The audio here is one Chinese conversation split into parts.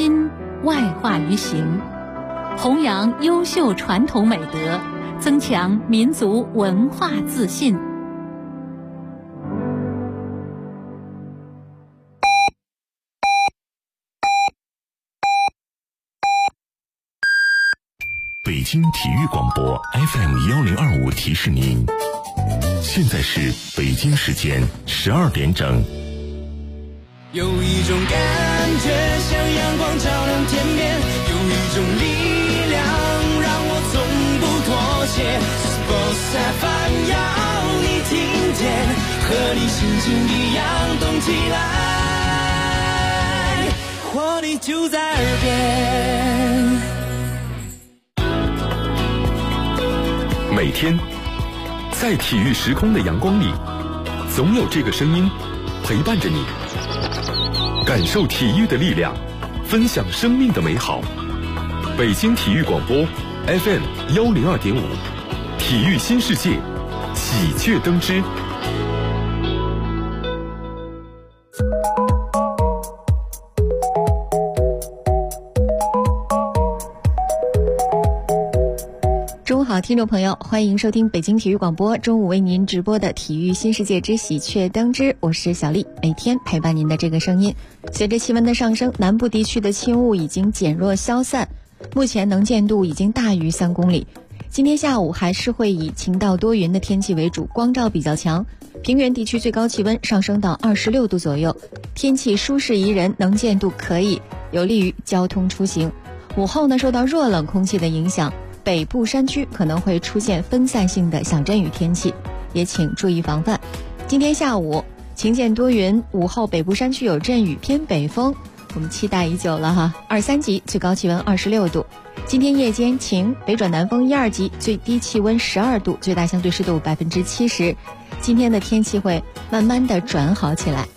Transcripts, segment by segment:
心，外化于形，弘扬优秀传统美德，增强民族文化自信。 北京体育广播 FM1025 提示您，现在是北京时间12点整。 有一种感觉像阳光照亮天边，有一种力量让我从不妥协。Sports FM 要你听见，和你心情一样动起来，活力就在耳边。 每天在体育时空的阳光里，总有这个声音陪伴着你，感受体育的力量，分享生命的美好。北京体育广播 FM102.5，体育新世界，喜鹊登枝。 中午好，听众朋友，欢迎收听北京体育广播中午为您直播的体育新世界之喜鹊登枝，我是小丽，每天陪伴您的这个声音。随着气温的上升，南部地区的轻雾已经减弱消散，目前能见度已经大于3公里。今天下午还是会以晴到多云的天气为主，光照比较强，平原地区最高气温上升到26度左右，天气舒适宜人，能见度可以，有利于交通出行。午后呢，受到弱冷空气的影响，北部山区可能会出现分散性的小阵雨天气，也请注意防范。今天下午晴见多云，午后北部山区有阵雨，偏北风，我们期待已久了哈。2、3级，最高气温26度。今天夜间晴，北转南风1、2级，最低气温12度，最大相对湿度70%。今天的天气会慢慢的转好起来。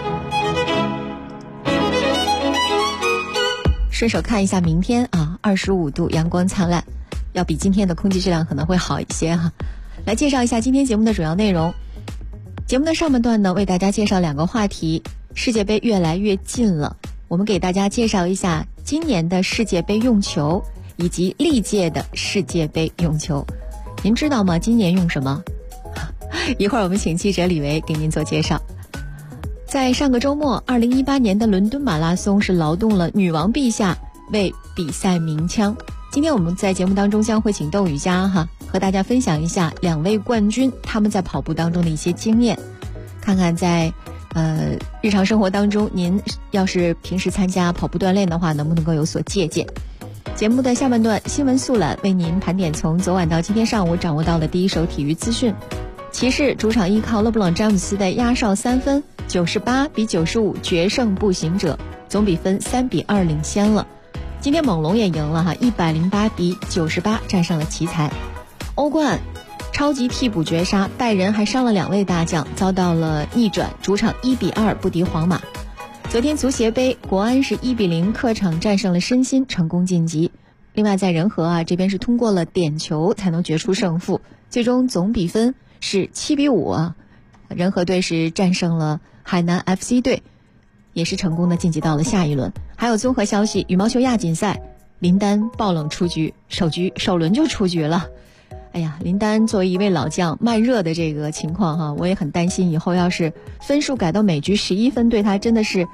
顺手看一下明天啊，25度，阳光灿烂，要比今天的空气质量可能会好一些哈。来介绍一下今天节目的主要内容。节目的上半段呢，为大家介绍2个话题。世界杯越来越近了，我们给大家介绍一下今年的世界杯用球以及历届的世界杯用球。您知道吗？今年用什么？一会儿我们请记者李维给您做介绍。在上个周末，2018年的伦敦马拉松是劳动了女王陛下为比赛鸣枪。今天我们在节目当中将会请窦雨佳和大家分享一下2位冠军他们在跑步当中的一些经验，看看在日常生活当中您要是平时参加跑步锻炼的话，能不能够有所借鉴。节目的下半段新闻速览为您盘点从昨晚到今天上午掌握到的第一手体育资讯。骑士主场依靠勒布朗詹姆斯的压哨3分，98比95决胜步行者，总比分3比2领先了。今天猛龙也赢了108比98战胜了奇才。欧冠超级替补绝杀，拜仁还伤了2位大将，遭到了逆转，主场1比2不敌皇马。昨天足协杯，国安是1比0客场战胜了申鑫，成功晋级。另外在仁和这边是通过了点球才能决出胜负，最终总比分是7比5仁和队是战胜了海南 FC 队，也是成功的晋级到了下一轮。还有综合消息，羽毛球亚锦赛，林丹爆冷出局，首轮就出局了。哎呀，林丹作为一位老将，慢热的这个情况我也很担心以后要是分数改到每局11分，对他真的是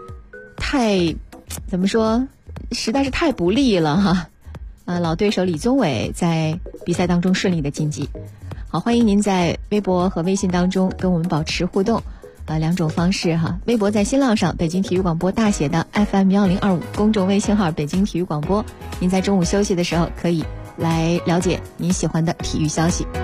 怎么说，实在是太不利了老对手李宗伟在比赛当中顺利的晋级。好，欢迎您在微博和微信当中跟我们保持互动，2种方式微博在新浪上北京体育广播大写的 FM1025， 公众微信号北京体育广播，您在中午休息的时候可以来了解您喜欢的体育消息。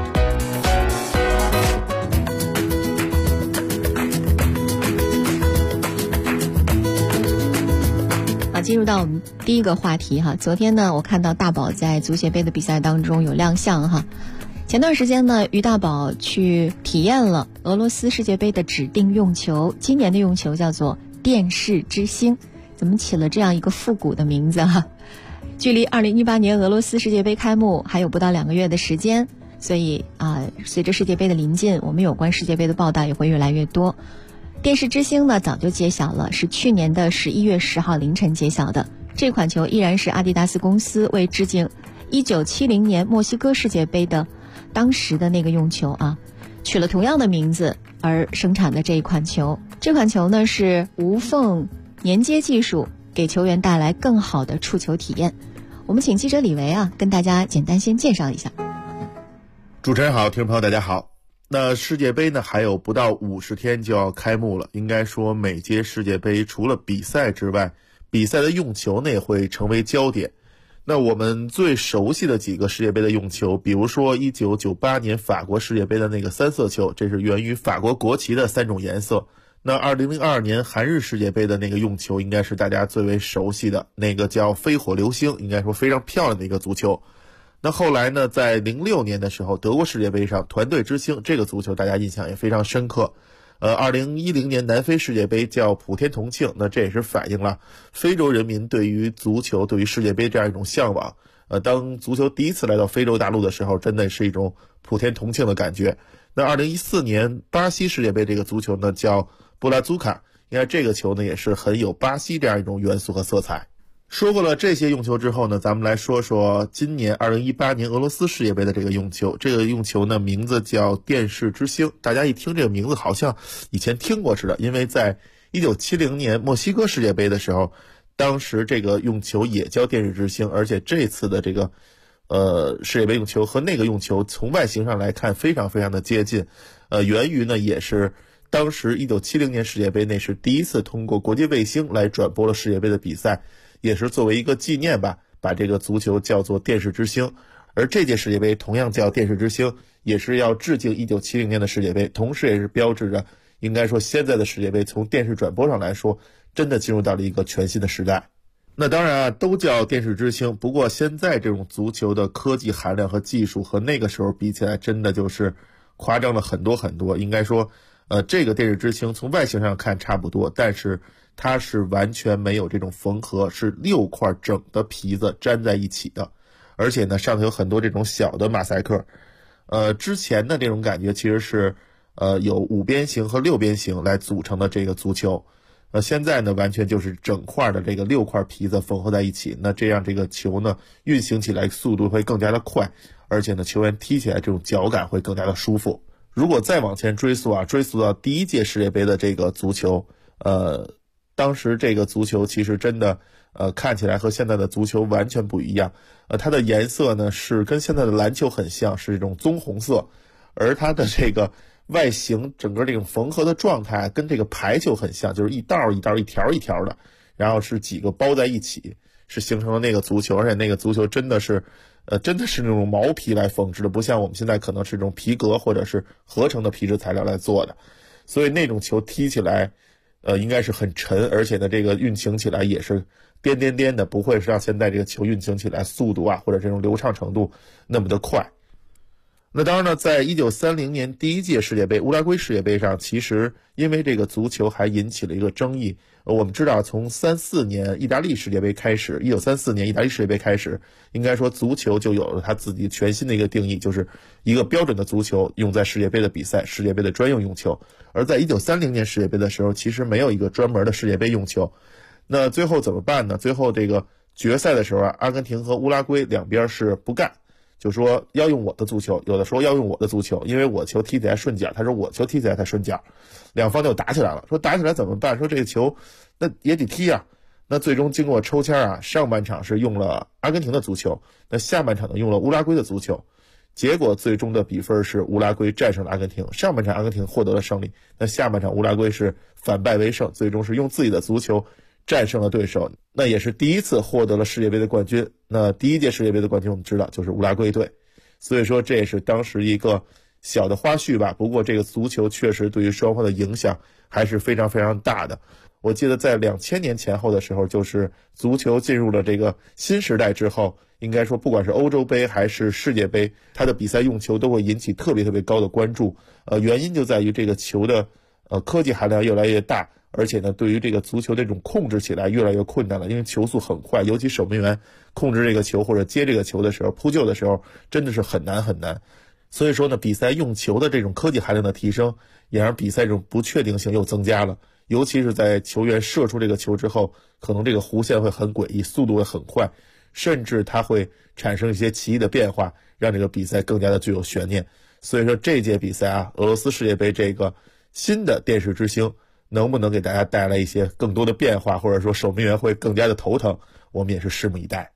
进入到我们第一个话题昨天呢，我看到大宝在足协杯的比赛当中有亮相前段时间呢，于大宝去体验了俄罗斯世界杯的指定用球，今年的用球叫做电视之星，怎么起了这样一个复古的名字距离2018年俄罗斯世界杯开幕还有不到2个月的时间，所以随着世界杯的临近，我们有关世界杯的报道也会越来越多。 电视之星呢早就揭晓了，是去年的11月10号凌晨揭晓的。这款球依然是阿迪达斯公司为致敬1970年墨西哥世界杯的当时的那个用球啊，取了同样的名字而生产的这一款球。这款球呢是无缝粘接技术，给球员带来更好的触球体验。我们请记者李维啊跟大家简单先介绍一下。 主持人好，听众朋友大家好。那世界杯呢还有不到50天就要开幕了，应该说每届世界杯除了比赛之外，比赛的用球呢也会成为焦点。那我们最熟悉的几个世界杯的用球，比如说1998年法国世界杯的那个3色球，这是源于法国国旗的3种颜色。那2002年韩日世界杯的那个用球应该是大家最为熟悉的，那个叫飞火流星，应该说非常漂亮的一个足球。那后来呢，在06年的时候，德国世界杯上团队之星这个足球大家印象也非常深刻。2010年南非世界杯叫普天同庆，那这也是反映了非洲人民对于足球、对于世界杯这样一种向往。当足球第一次来到非洲大陆的时候，真的是一种普天同庆的感觉。那2014年巴西世界杯这个足球呢叫布拉祖卡，应该这个球呢也是很有巴西这样一种元素和色彩。说过了这些用球之后呢，咱们来说说今年2018年俄罗斯世界杯的这个用球。这个用球呢名字叫电视之星，大家一听这个名字好像以前听过似的，因为在1970年墨西哥世界杯的时候，当时这个用球也叫电视之星，而且这次的这个世界杯用球和那个用球从外形上来看非常非常的接近。源于呢也是当时1970年世界杯，那是第一次通过国际卫星来转播了世界杯的比赛，也是作为一个纪念吧，把这个足球叫做电视之星。而这届世界杯同样叫电视之星，也是要致敬1970年的世界杯，同时也是标志着应该说现在的世界杯从电视转播上来说真的进入到了一个全新的时代。那当然啊，都叫电视之星，不过现在这种足球的科技含量和技术和那个时候比起来真的就是夸张了很多很多。应该说这个电视之星从外形上看差不多，但是它是完全没有这种缝合，是6块整的皮子粘在一起的，而且呢上头有很多这种小的马赛克。之前的这种感觉其实是有5边形和6边形来组成的这个足球。现在呢完全就是整块的这个6块皮子缝合在一起，那这样这个球呢运行起来速度会更加的快，而且呢球员踢起来这种脚感会更加的舒服。如果再往前追溯到第一届世界杯的这个足球，当时这个足球其实真的看起来和现在的足球完全不一样。它的颜色呢是跟现在的篮球很像，是这种棕红色，而它的这个外形整个这种缝合的状态跟这个排球很像，就是一道一道一条一条的，然后是几个包在一起，是形成了那个足球。而且那个足球真的是那种毛皮来缝制的，不像我们现在可能是这种皮革或者是合成的皮质材料来做的，所以那种球踢起来应该是很沉，而且呢这个运行起来也是颠颠颠的，不会是像现在这个球运行起来速度或者这种流畅程度那么的快。那当然呢，在1930年第一届世界杯乌拉圭世界杯上，其实因为这个足球还引起了一个争议。我们知道从34年意大利世界杯开始，1934年意大利世界杯开始，应该说足球就有了它自己全新的一个定义，就是一个标准的足球用在世界杯的比赛，世界杯的专用用球。而在1930年世界杯的时候，其实没有一个专门的世界杯用球。那最后怎么办呢？最后这个决赛的时候阿根廷和乌拉圭两边是不干，就说要用我的足球，有的说要用我的足球，因为我球踢起来顺脚，他说我球踢起来才顺脚，两方就打起来了。说打起来怎么办？说这个球那也得踢啊。那最终经过抽签上半场是用了阿根廷的足球，那下半场呢用了乌拉圭的足球。结果最终的比分是乌拉圭战胜了阿根廷，上半场阿根廷获得了胜利，那下半场乌拉圭是反败为胜，最终是用自己的足球战胜了对手，那也是第一次获得了世界杯的冠军。那第一届世界杯的冠军我们知道就是乌拉圭队，所以说这也是当时一个小的花絮吧。不过这个足球确实对于双方的影响还是非常非常大的。我记得在2000年前后的时候，就是足球进入了这个新时代之后，应该说不管是欧洲杯还是世界杯，它的比赛用球都会引起特别特别高的关注。原因就在于这个球的科技含量越来越大，而且呢对于这个足球这种控制起来越来越困难了，因为球速很快，尤其守门员控制这个球或者接这个球的时候扑救的时候真的是很难很难。 所以说呢，比赛用球的这种科技含量的提升，也让比赛这种不确定性又增加了。尤其是在球员射出这个球之后，可能这个弧线会很诡异，速度会很快，甚至它会产生一些奇异的变化，让这个比赛更加的具有悬念。所以说这届比赛啊，俄罗斯世界杯这个新的电视之星能不能给大家带来一些更多的变化，或者说守门员会更加的头疼，我们也是拭目以待。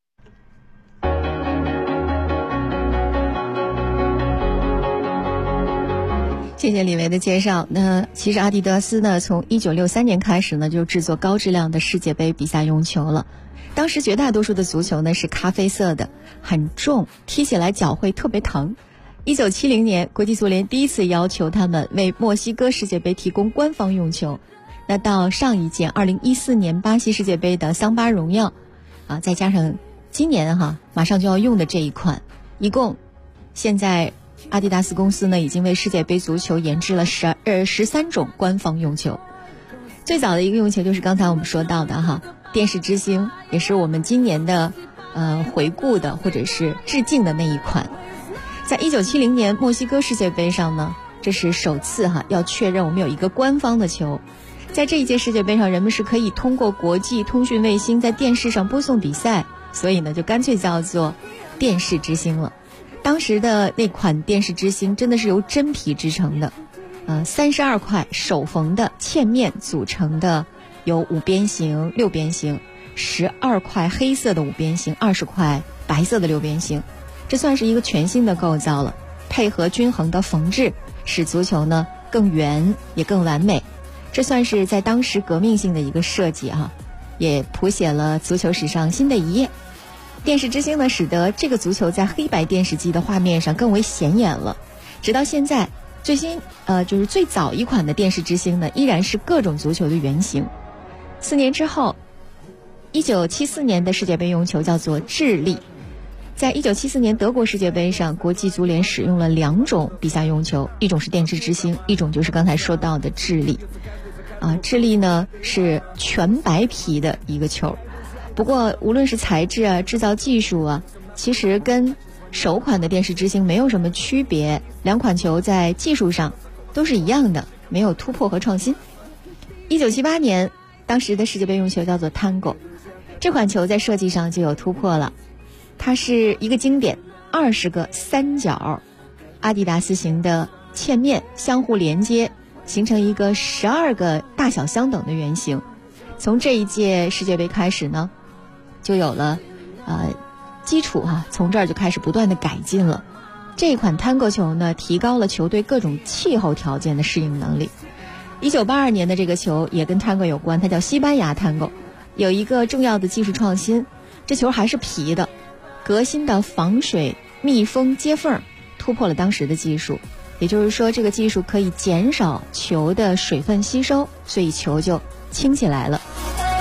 谢谢李维的介绍。那其实阿迪达斯呢，从1963年开始呢，就制作高质量的世界杯比赛用球了。当时绝大多数的足球呢是咖啡色的，很重，踢起来脚会特别疼。1970年，国际足联第一次要求他们为墨西哥世界杯提供官方用球。那到上一届2014年巴西世界杯的桑巴荣耀啊，再加上今年马上就要用的这一款，一共现在阿迪达斯公司呢已经为世界杯足球研制了13种官方用球。最早的一个用球就是刚才我们说到的电视之星，也是我们今年的回顾的或者是致敬的那一款。在1970年墨西哥世界杯上呢，这是首次要确认我们有一个官方的球。在这一届世界杯上，人们是可以通过国际通讯卫星在电视上播送比赛，所以呢就干脆叫做电视之星了。当时的那款电视之星真的是由真皮制成的，32块手缝的嵌面组成的，有5边形、6边形，12块黑色的5边形，20块白色的6边形，这算是一个全新的构造了。配合均衡的缝制，使足球呢更圆也更完美，这算是在当时革命性的一个设计也谱写了足球史上新的一页。电视之星呢，使得这个足球在黑白电视机的画面上更为显眼了。直到现在，最新就是最早一款的电视之星呢，依然是各种足球的原型。4年之后，1974年的世界杯用球叫做智利。在1974年德国世界杯上，国际足联使用了2种比赛用球，一种是电视之星，一种就是刚才说到的智利。智利呢是全白皮的一个球。不过无论是材质制造技术其实跟首款的电视之星没有什么区别，2款球在技术上都是一样的，没有突破和创新。1978年，当时的世界杯用球叫做 Tango， 这款球在设计上就有突破了，它是一个经典20个三角阿迪达斯型的嵌面相互连接，形成一个12个大小相等的圆形。从这一届世界杯开始呢，就有了基础从这儿就开始不断的改进了。这一款 Tango 球呢，提高了球队各种气候条件的适应能力。1982年的这个球也跟 Tango 有关，它叫西班牙 Tango， 有一个重要的技术创新，这球还是皮的，革新的防水密封接缝突破了当时的技术，也就是说这个技术可以减少球的水分吸收，所以球就轻起来了。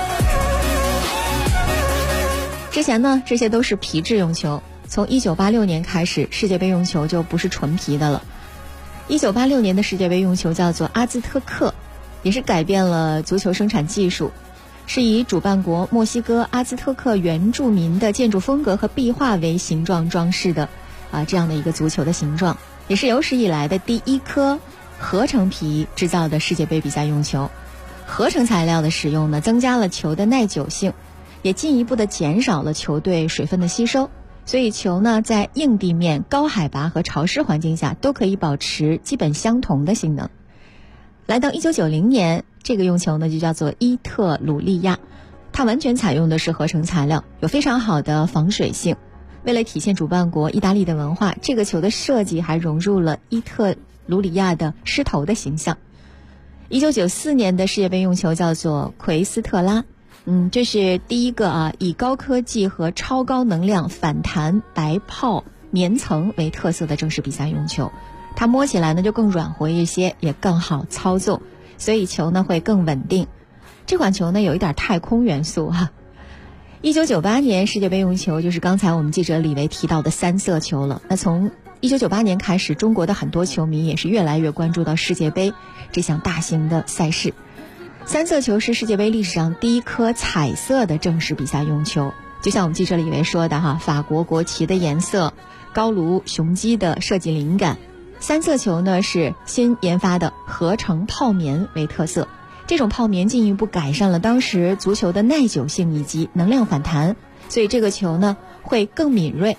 之前呢，这些都是皮质用球，从1986年开始，世界杯用球就不是纯皮的了。1986年的世界杯用球叫做阿兹特克，也是改变了足球生产技术，是以主办国墨西哥阿兹特克原住民的建筑风格和壁画为形状装饰的这样的一个足球的形状，也是有史以来的第一颗合成皮制造的世界杯比赛用球。合成材料的使用呢，增加了球的耐久性，也进一步的减少了球对水分的吸收，所以球呢在硬地面、高海拔和潮湿环境下都可以保持基本相同的性能。来到1990年，这个用球呢就叫做伊特鲁利亚，它完全采用的是合成材料，有非常好的防水性。为了体现主办国意大利的文化，这个球的设计还融入了伊特鲁里亚的狮头的形象。1994年的世界杯用球叫做奎斯特拉，这是第一个以高科技和超高能量反弹白泡棉层为特色的正式比赛用球。它摸起来呢就更软和一些，也更好操纵，所以球呢会更稳定。这款球呢有一点太空元素1998年世界杯用球就是刚才我们记者李维提到的3色球了。那从1998年开始，中国的很多球迷也是越来越关注到世界杯这项大型的赛事。3色球是世界杯历史上第一颗彩色的正式比赛用球，就像我们记者李维说的法国国旗的颜色， 高卢雄鸡的设计灵感。三色球呢是新研发的合成泡棉为特色，这种泡棉进一步改善了当时足球的耐久性以及能量反弹，所以这个球呢会更敏锐。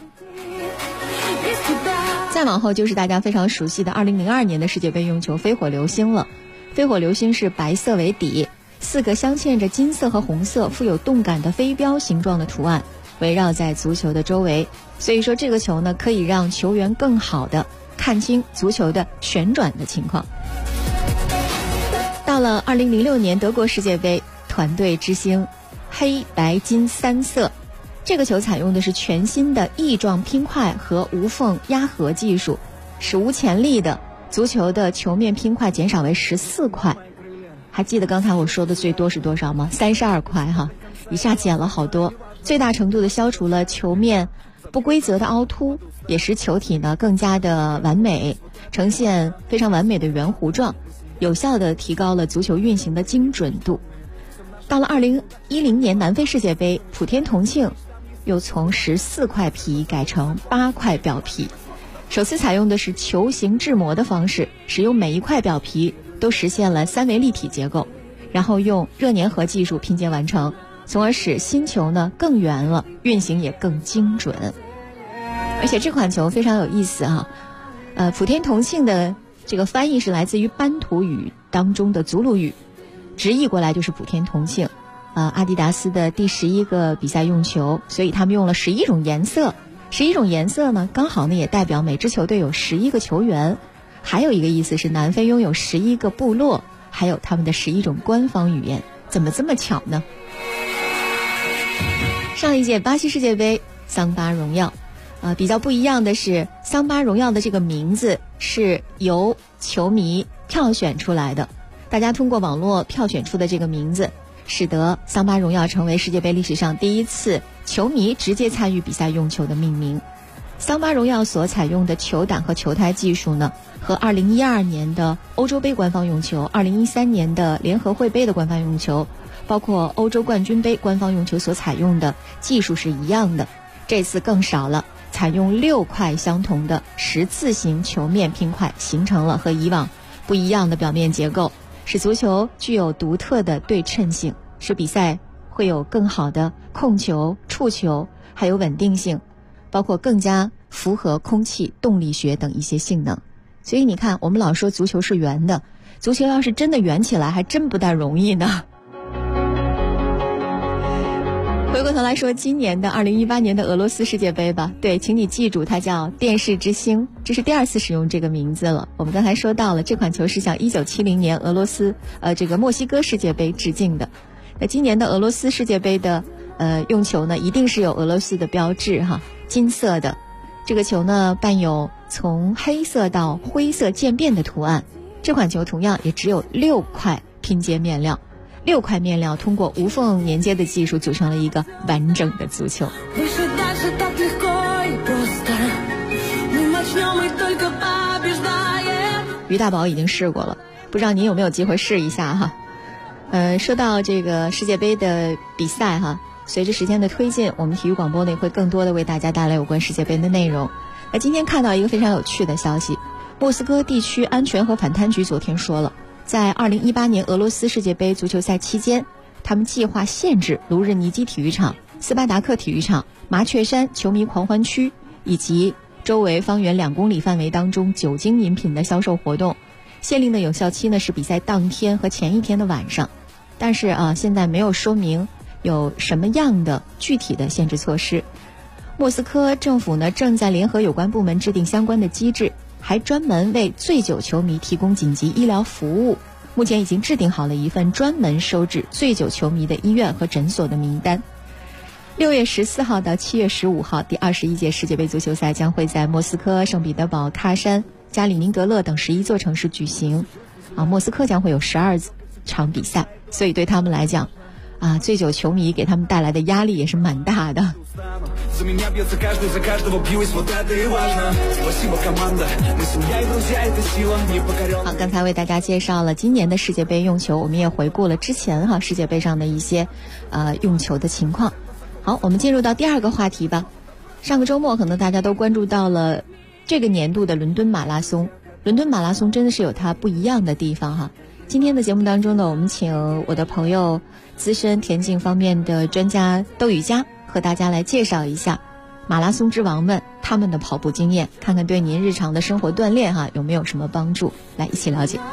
再往后就是大家非常熟悉的2002年的世界杯用球飞火流星了。飞火流星是白色为底，4个镶嵌着金色和红色富有动感的飞镖形状的图案围绕在足球的周围，所以说这个球呢可以让球员更好的看清足球的旋转的情况。到了2006年德国世界杯，团队之星黑白金3色，这个球采用的是全新的翼状拼块和无缝压合技术，史无前例的足球的球面拼块减少为14块。还记得刚才我说的最多是多少吗？32块哈，一下减了好多，最大程度的消除了球面不规则的凹凸，也使球体呢更加的完美，呈现非常完美的圆弧状，有效的提高了足球运行的精准度。到了2010年南非世界杯，普天同庆又从14块皮改成8块表皮，首次采用的是球形制模的方式，使用每一块表皮都实现了3维立体结构，然后用热粘合技术拼接完成，从而使新球呢更圆了，运行也更精准。而且这款球非常有意思啊，普天同庆的这个翻译是来自于班图语当中的祖鲁语，直译过来就是普天同庆。阿迪达斯的第11个比赛用球，所以他们用了11种颜色，11种颜色呢刚好呢也代表每支球队有11个球员，还有一个意思是南非拥有11个部落，还有他们的11种官方语言。怎么这么巧呢？上一届巴西世界杯桑巴荣耀，比较不一样的是桑巴荣耀的这个名字是由球迷票选出来的，大家通过网络票选出的这个名字，使得桑巴荣耀成为世界杯历史上第一次球迷直接参与比赛用球的命名。桑巴荣耀所采用的球胆和球胎技术呢，和2012年的欧洲杯官方用球、2013年的联合会杯的官方用球，包括欧洲冠军杯官方用球所采用的技术是一样的，这次更少了，采用6块相同的十字形球面拼块，形成了和以往不一样的表面结构，使足球具有独特的对称性，使比赛会有更好的控球、触球，还有稳定性，包括更加符合空气动力学等一些性能。所以你看，我们老说足球是圆的，足球要是真的圆起来还真不大容易呢。回过头来说今年的2018年的俄罗斯世界杯吧，对，请你记住它叫电视之星，这是第2次使用这个名字了。我们刚才说到了这款球是向1970年俄罗斯这个墨西哥世界杯致敬的。那今年的俄罗斯世界杯的用球呢，一定是有俄罗斯的标志哈，金色的。这个球呢伴有从黑色到灰色渐变的图案。这款球同样也只有6块拼接面料，6块面料通过无缝连接的技术组成了一个完整的足球。于大宝已经试过了，不知道您有没有机会试一下哈。说到这个世界杯的比赛哈，随着时间的推进，我们体育广播呢也会更多的为大家带来有关世界杯的内容。那今天看到一个非常有趣的消息，莫斯科地区安全和反贪局昨天说了，在2018年俄罗斯世界杯足球赛期间，他们计划限制卢日尼基体育场、斯巴达克体育场、麻雀山球迷狂欢区以及周围方圆2公里范围当中酒精饮品的销售活动。限令的有效期呢是比赛当天和前一天的晚上，但是现在没有说明有什么样的具体的限制措施。莫斯科政府呢正在联合有关部门制定相关的机制，还专门为醉酒球迷提供紧急医疗服务。目前已经制定好了一份专门收治醉酒球迷的医院和诊所的名单。6月14号到7月15号，第21届世界杯足球赛将会在莫斯科、圣彼得堡、喀山、加里宁格勒等11座城市举行。莫斯科将会有12场比赛，所以对他们来讲醉酒球迷给他们带来的压力也是蛮大的。好，刚才为大家介绍了今年的世界杯用球，我们也回顾了之前世界杯上的一些用球的情况。好，我们进入到第2个话题吧。 上个周末可能大家都关注到了这个年度的伦敦马拉松。伦敦马拉松真的是有它不一样的地方哈。今天的节目当中呢，我们请我的朋友资深田径方面的专家窦宇佳和大家来介绍一下马拉松之王们他们的跑步经验，看看对您日常的生活锻炼哈有没有什么帮助，来一起了解。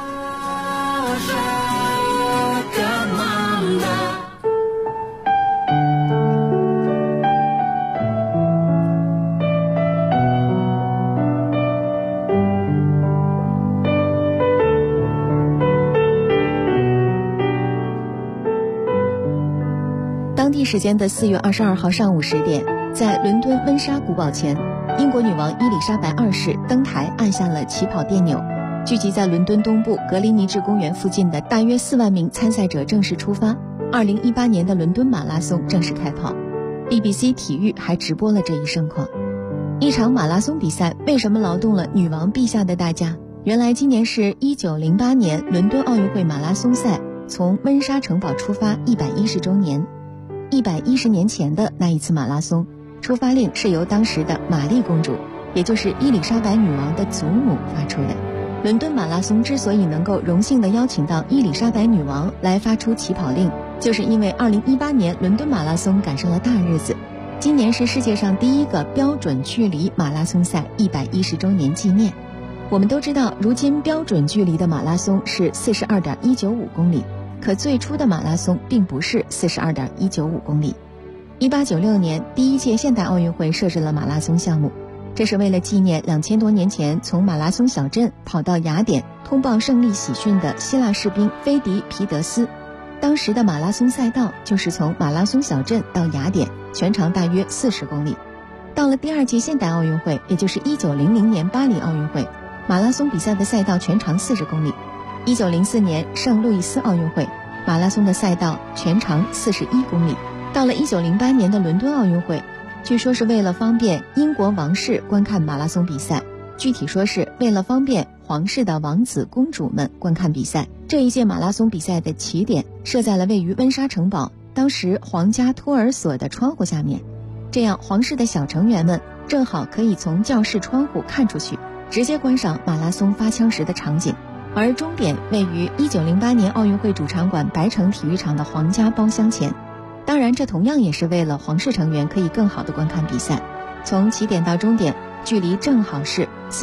当地时间的4月22号上午10点，在伦敦温莎古堡前，英国女王伊丽莎白2世登台按下了起跑电钮，聚集在伦敦东部格林尼治公园附近的大约4万名参赛者正式出发，2018年的伦敦马拉松正式开跑。BBC 体育还直播了这一盛况。一场马拉松比赛为什么劳动了女王陛下的大驾？原来今年是1908年伦敦奥运会马拉松赛从温莎城堡出发110周年。110年前的那一次马拉松，出发令是由当时的玛丽公主，也就是伊丽莎白女王的祖母发出的。伦敦马拉松之所以能够荣幸地邀请到伊丽莎白女王来发出起跑令，就是因为2018年伦敦马拉松赶上了大日子。今年是世界上第一个标准距离马拉松赛110周年纪念。我们都知道，如今标准距离的马拉松是42.195公里。可最初的马拉松并不是42.195公里。1896年，第一届现代奥运会设置了马拉松项目，这是为了纪念2000多年前从马拉松小镇跑到雅典通报胜利喜讯的希腊士兵菲迪皮德斯。当时的马拉松赛道就是从马拉松小镇到雅典，全长大约40公里。到了第二届现代奥运会，也就是1900年巴黎奥运会，马拉松比赛的赛道全长40公里。1904年圣路易斯奥运会，马拉松的赛道全长41公里。到了1908年的伦敦奥运会，据说是为了方便英国王室观看马拉松比赛，具体说是为了方便皇室的王子公主们观看比赛。这一届马拉松比赛的起点设在了位于温莎城堡当时皇家托儿所的窗户下面，这样皇室的小成员们正好可以从教室窗户看出去，直接观赏马拉松发枪时的场景。而终点位于1908年奥运会主场馆白城体育场的皇家包厢前，当然这同样也是为了皇室成员可以更好地观看比赛。从起点到终点距离正好是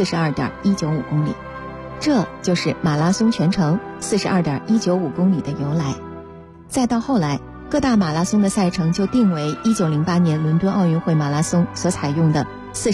42.195公里，这就是马拉松全程42.195公里的由来。再到后来，各大马拉松的赛程就定为1908年伦敦奥运会马拉松所采用的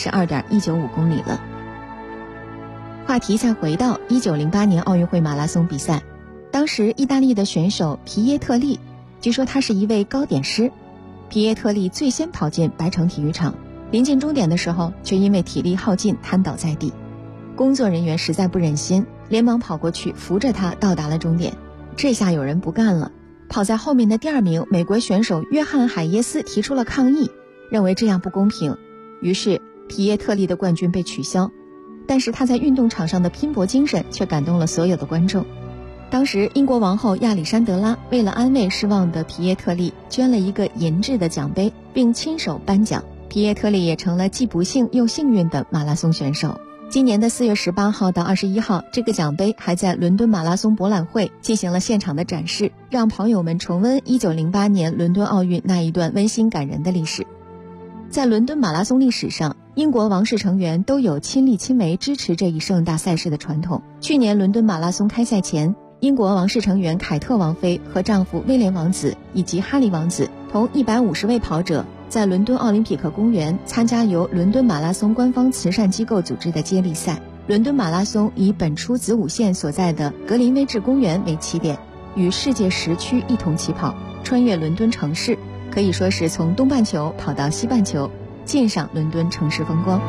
42.195公里了。话题再回到1908年奥运会马拉松比赛，当时意大利的选手皮耶特利，据说他是一位糕点师。皮耶特利最先跑进白城体育场，临近终点的时候却因为体力耗尽瘫倒在地。工作人员实在不忍心，连忙跑过去扶着他到达了终点。这下有人不干了，跑在后面的第二名美国选手约翰海耶斯提出了抗议，认为这样不公平，于是皮耶特利的冠军被取消。但是他在运动场上的拼搏精神却感动了所有的观众。当时英国王后亚历山德拉为了安慰失望的皮耶特利，捐了一个银质的奖杯，并亲手颁奖。皮耶特利也成了既不幸又幸运的马拉松选手。今年的4月18号到21号，这个奖杯还在伦敦马拉松博览会进行了现场的展示，让跑友们重温1908年伦敦奥运那一段温馨感人的历史。在伦敦马拉松历史上，英国王室成员都有亲力亲为支持这一盛大赛事的传统。去年伦敦马拉松开赛前，英国王室成员凯特王妃和丈夫威廉王子以及哈利王子同150位跑者在伦敦奥林匹克公园参加由伦敦马拉松官方慈善机构组织的接力赛。伦敦马拉松以本初子午线所在的格林威治公园为起点，与世界10区一同起跑，穿越伦敦城市，可以说是从东半球跑到西半球，尽赏伦敦城市风光。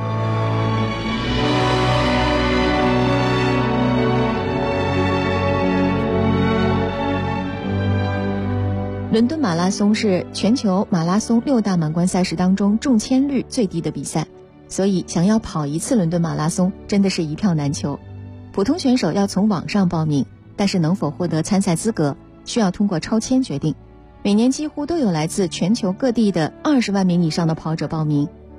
伦敦马拉松是全球马拉松6大满贯赛事当中中签率最低的比赛，所以想要跑一次伦敦马拉松真的是一票难求。普通选手要从网上报名，但是能否获得参赛资格需要通过超签决定。每年几乎都有来自全球各地的20万名以上的跑者报名，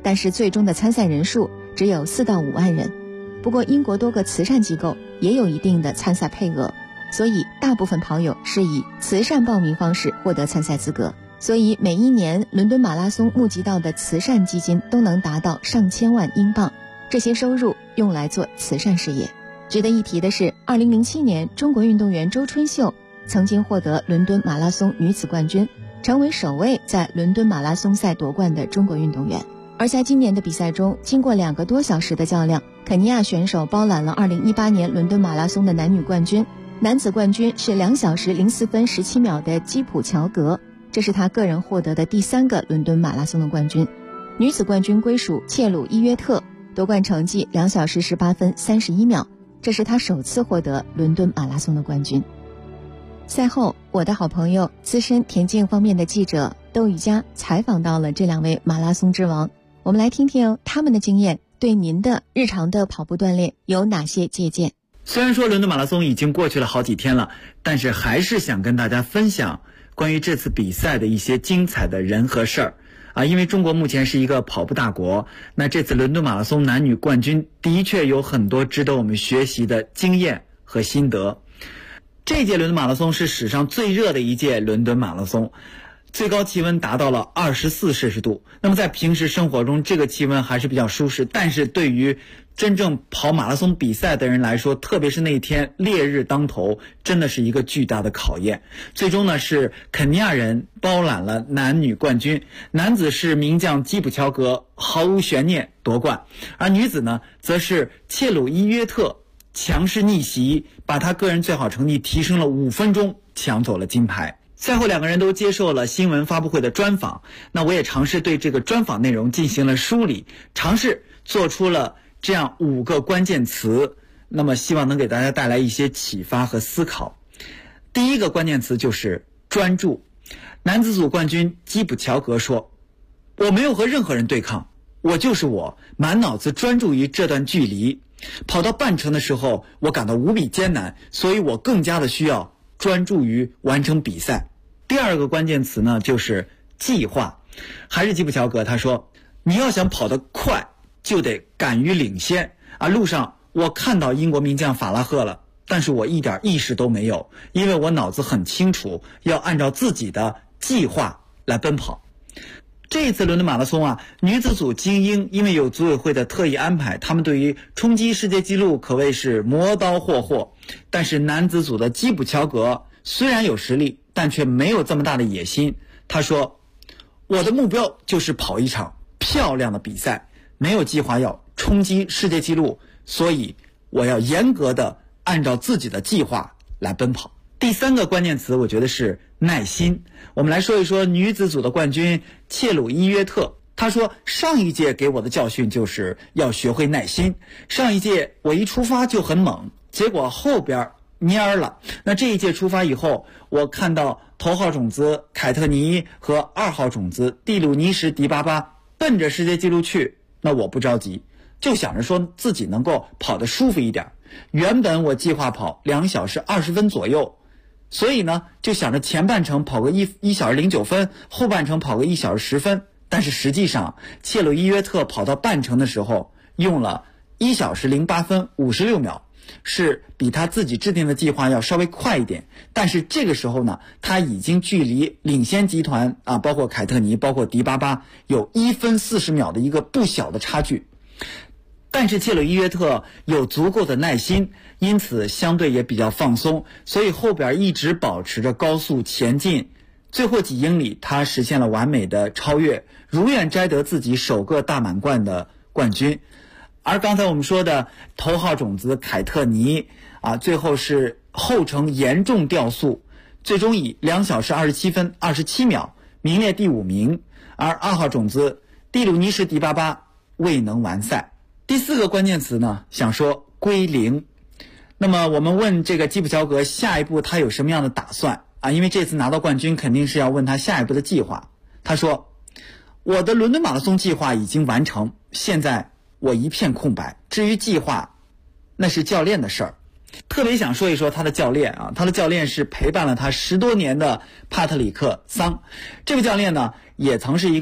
但是最终的参赛人数只有4到5万人。不过英国多个慈善机构也有一定的参赛配额，所以大部分跑友是以慈善报名方式获得参赛资格。所以每一年伦敦马拉松募集到的慈善基金都能达到上千万英镑，这些收入用来做慈善事业。值得一提的是，2007年中国运动员周春秀曾经获得伦敦马拉松女子冠军，成为首位在伦敦马拉松赛夺冠的中国运动员。而在今年的比赛中，经过2个多小时的较量，肯尼亚选手包揽了2018年伦敦马拉松的男女冠军。男子冠军是2小时04分17秒的基普乔格，这是他个人获得的第3个伦敦马拉松的冠军。女子冠军归属切鲁伊约特，夺冠成绩2小时18分31秒，这是他首次获得伦敦马拉松的冠军。赛后，我的好朋友资深田径方面的记者窦雨佳采访到了这2位马拉松之王，我们来听听他们的经验对您的日常的跑步锻炼有哪些借鉴。 虽然说伦敦马拉松已经过去了好几天了，但是还是想跟大家分享关于这次比赛的一些精彩的人和事儿啊。因为中国目前是一个跑步大国，那这次伦敦马拉松男女冠军的确有很多值得我们学习的经验和心得。这届伦敦马拉松是史上最热的一届伦敦马拉松，最高气温达到了24摄氏度。那么在平时生活中，这个气温还是比较舒适，但是对于真正跑马拉松比赛的人来说，特别是那天烈日当头，真的是一个巨大的考验。最终呢，是肯尼亚人包揽了男女冠军，男子是名将基普乔格毫无悬念夺冠，而女子呢，则是切鲁伊约特强势逆袭，把他个人最好成绩提升了5分钟，抢走了金牌。赛后2个人都接受了新闻发布会的专访，那我也尝试对这个专访内容进行了梳理，尝试做出了这样5个关键词，那么希望能给大家带来一些启发和思考。第一个关键词就是专注。男子组冠军基普乔格说，我没有和任何人对抗，我就是我，满脑子专注于这段距离。跑到半程的时候，我感到无比艰难，所以我更加的需要专注于完成比赛。第二个关键词呢，就是计划。还是基普乔格他说，你要想跑得快，就得敢于领先啊！路上我看到英国名将法拉赫了，但是我一点意识都没有，因为我脑子很清楚，要按照自己的计划来奔跑。这一次伦敦马拉松啊，女子组精英因为有组委会的特意安排，他们对于冲击世界纪录可谓是磨刀霍霍。但是男子组的基普乔格虽然有实力，但却没有这么大的野心。他说，我的目标就是跑一场漂亮的比赛，没有计划要冲击世界纪录，所以我要严格的按照自己的计划来奔跑。第3个关键词我觉得是耐心。我们来说一说女子组的冠军切鲁伊约特，她说，上一届给我的教训就是要学会耐心。上一届我一出发就很猛，结果后边蔫了。那这一届出发以后，我看到头号种子凯特尼和2号种子蒂鲁尼什迪巴巴奔着世界纪录去，那我不着急，就想着说自己能够跑得舒服一点。原本我计划跑2小时20分左右，所以呢，就想着前半程跑个1小时09分，后半程跑个1小时10分。但是实际上，切鲁伊约特跑到半程的时候用了1小时08分56秒，是比他自己制定的计划要稍微快一点。但是这个时候呢，他已经距离领先集团啊，包括凯特尼，包括迪巴巴，有1分40秒的一个不小的差距。但是切鲁伊约特有足够的耐心，因此相对也比较放松，所以后边一直保持着高速前进。最后几英里他实现了完美的超越，如愿摘得自己首个大满贯的冠军。而刚才我们说的头号种子凯特尼啊，最后是后程严重掉速，最终以2小时27分27秒名列第5名，而2号种子蒂鲁尼什迪巴巴未能完赛。第4个关键词呢，想说归零。那么我们问这个基普乔格下一步他有什么样的打算啊？因为这次拿到冠军肯定是要问他下一步的计划。他说，我的伦敦马拉松计划已经完成，现在我一片空白，至于计划那是教练的事儿。特别想说一说他的教练啊，他的教练是陪伴了他10多年的帕特里克桑。这位教练呢，也曾是一个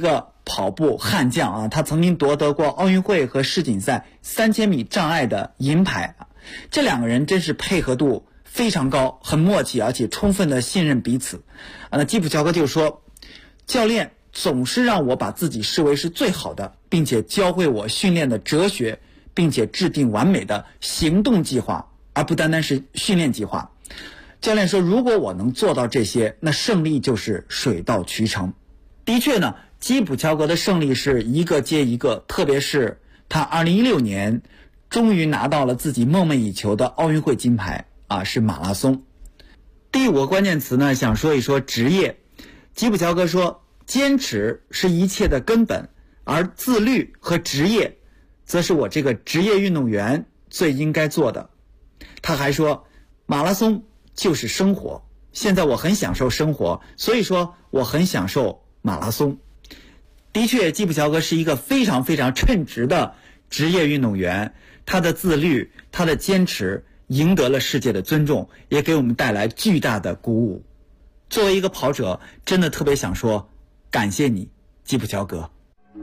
跑步悍将啊，他曾经夺得过奥运会和世锦赛3000米障碍的银牌。这两个人真是配合度非常高，很默契，而且充分的信任彼此。那基普乔格就说，教练总是让我把自己视为是最好的，并且教会我训练的哲学，并且制定完美的行动计划，而不单单是训练计划。教练说，如果我能做到这些，那胜利就是水到渠成。的确呢，基普乔格的胜利是一个接一个，特别是他2016年终于拿到了自己梦寐以求的奥运会金牌啊，是马拉松。第5个关键词呢，想说一说职业。基普乔格说，坚持是一切的根本，而自律和职业则是我这个职业运动员最应该做的。他还说，马拉松就是生活，现在我很享受生活，所以说我很享受马拉松。的确，基普乔格是一个非常非常称职的职业运动员，他的自律，他的坚持赢得了世界的尊重，也给我们带来巨大的鼓舞。作为一个跑者，真的特别想说感谢你，基普乔格。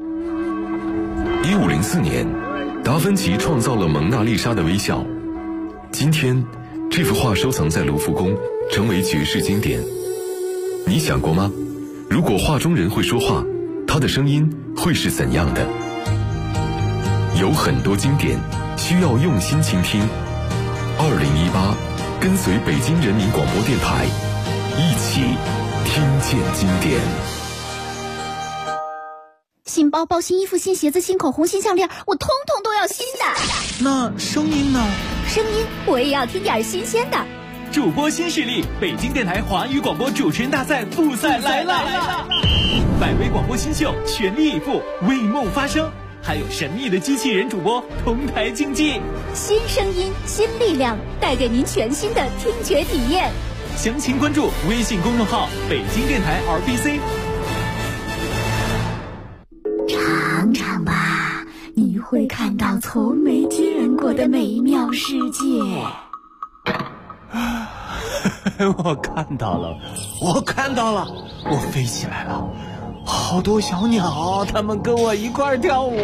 1504年，达芬奇创造了蒙娜丽莎的微笑。今天，这幅画收藏在卢浮宫，成为绝世经典。你想过吗？如果画中人会说话，他的声音会是怎样的？有很多经典需要用心倾听。2018，跟随北京人民广播电台，一起听见经典。 新包包、新衣服、新鞋子、新口红、新项链，我通通都要新的。 那声音呢？ 声音我也要听点新鲜的。 主播新势力，北京电台华语广播主持人大赛复赛来了！100位广播新秀全力以赴，为梦发声，还有神秘的机器人主播同台竞技。 新声音，新力量，带给您全新的听觉体验。 详情关注微信公众号北京电台 RBC。 尝尝吧，你会看到从没见过的美妙世界。 我看到了，我飞起来了，好多小鸟，它们跟我一块跳舞。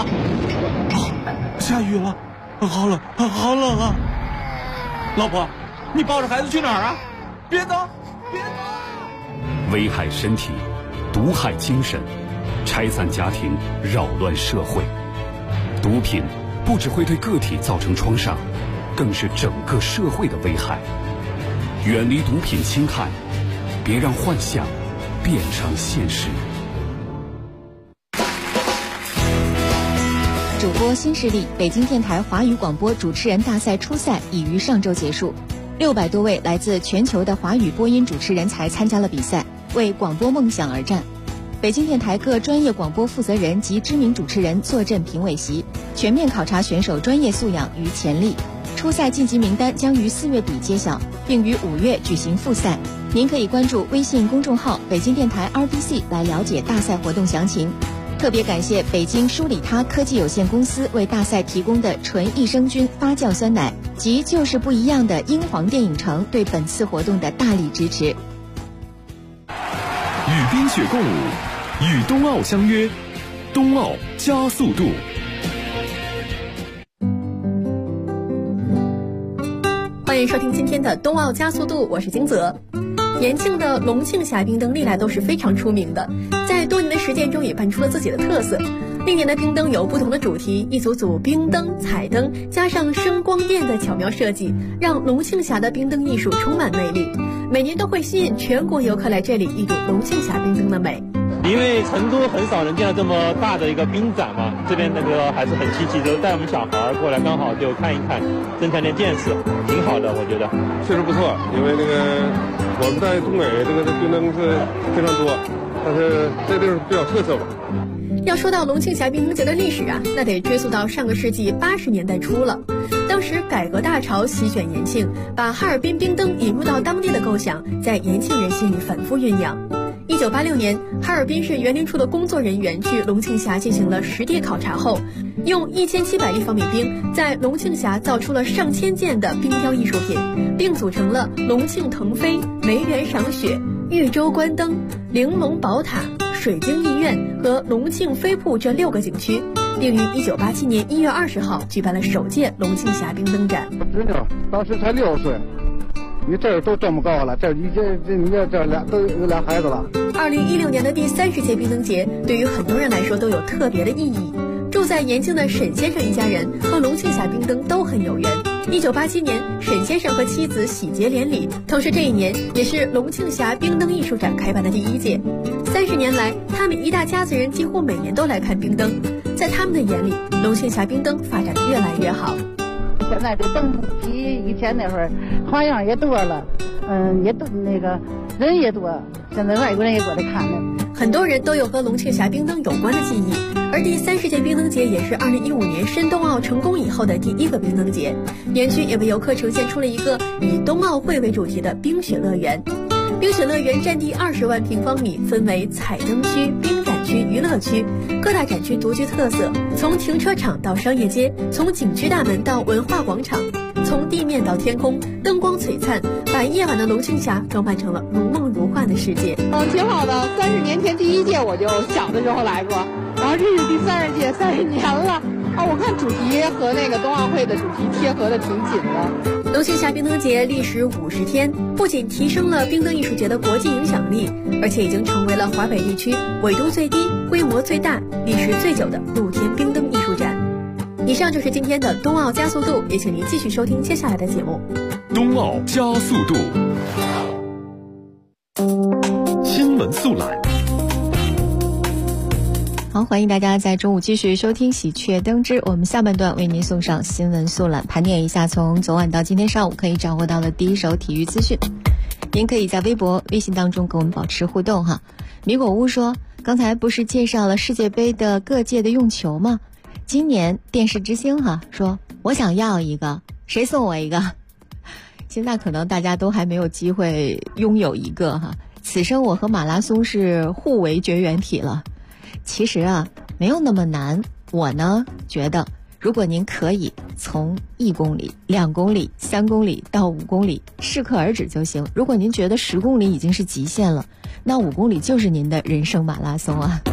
下雨了，好冷啊！老婆，你抱着孩子去哪儿啊？别走！ 危害身体，毒害精神，拆散家庭，扰乱社会。毒品不只会对个体造成创伤，更是整个社会的危害。远离毒品侵害，别让幻想变成现实。 主播新势力，北京电台华语广播主持人大赛初赛已于上周结束，600多位来自全球的华语播音主持人才参加了比赛，为广播梦想而战。北京电台各专业广播负责人及知名主持人坐镇评委席，全面考察选手专业素养与潜力。初赛晋级名单将于4月底揭晓，并于5月举行复赛。您可以关注微信公众号北京电台 RBC 来了解大赛活动详情。特别感谢北京舒里他科技有限公司为大赛提供的纯益生菌发酵酸奶及就是不一样的英皇电影城对本次活动的大力支持。 与冰雪共舞，与冬奥相约，冬奥加速度。 欢迎收听今天的冬奥加速度，我是金泽。延庆的龙庆峡冰灯历来都是非常出名的，在多年的实践中也扮出了自己的特色。历年的冰灯有不同的主题，一组组冰灯、彩灯加上声光电的巧妙设计，让龙庆峡的冰灯艺术充满魅力。每年都会吸引全国游客来这里一睹龙庆峡冰灯的美。 因为成都很少能见到这么大的一个冰展嘛，这边还是很积极的，带我们小孩过来刚好就看一看，增强点见识，挺好的，我觉得确实不错。因为我们在东北冰灯是非常多，但是这地方比较特色吧。 要说到龙庆峡冰灯节的历史啊，那得追溯到上个世纪80年代初了。当时改革大潮席卷延庆，把哈尔滨冰灯引入到当地的构想，在延庆人心里反复酝酿。1986年，哈尔滨市园林处的工作人员去龙庆峡进行了实地考察后，用1700立方米冰在龙庆峡造出了上千件的冰雕艺术品，并组成了龙庆腾飞、梅园赏雪、豫州关灯、玲珑宝塔、 水晶艺苑和龙庆飞瀑这6个景区，并于1987年1月20号举办了首届龙庆峡冰灯展。 侄女当时才6岁，你这都这么高了，你这俩都有俩孩子了。 2016年的第30届冰灯节对于很多人来说都有特别的意义。住在延庆的沈先生一家人和龙庆峡冰灯都很有缘。1987年，沈先生和妻子喜结连理，同时这一年也是龙庆峡冰灯艺术展开办的第1届。30年来，他们一大家子人几乎每年都来看冰灯。在他们的眼里，龙庆峡冰灯发展得越来越好。 现在这灯比以前那会儿花样也多了，也多那个人也多，现在外国人也过来看了。 很多人都有和龙庆峡冰灯有关的记忆，而第30届冰灯节也是2015年申冬奥成功以后的第1个冰灯节。园区也为游客呈现出了一个以冬奥会为主题的冰雪乐园。冰雪乐园占地20万平方米，分为彩灯区、冰展区、娱乐区，各大展区独具特色，从停车场到商业街，从景区大门到文化广场，从地面到天空，灯光璀璨，把夜晚的龙庆峡装扮成了如梦如幻的世界。 挺好的。30年前第1届我就小的时候来过，然后这是第30届，30年了。我看主题和那个冬奥会的主题贴合的挺紧的。 龙庆峡冰灯节历时50天，不仅提升了冰灯艺术节的国际影响力，而且已经成为了华北地区纬度最低、规模最大、历时最久的露天冰灯艺术展。以上就是今天的冬奥加速度，也请您继续收听接下来的节目。 冬奥加速度，新闻速览。 好，欢迎大家在中午继续收听喜鹊灯之，我们下半段为您送上新闻速览，盘点一下从昨晚到今天上午可以掌握到的第一手体育资讯。您可以在微博、微信当中跟我们保持互动哈。米果屋说，刚才不是介绍了世界杯的各界的用球吗？今年电视之星说我想要一个，谁送我一个？现在可能大家都还没有机会拥有一个此生我和马拉松是互为绝缘体了。其实没有那么难，我呢觉得如果您可以从1公里、2公里、3公里到5公里适可而止就行。如果您觉得10公里已经是极限了，那5公里就是您的人生马拉松啊。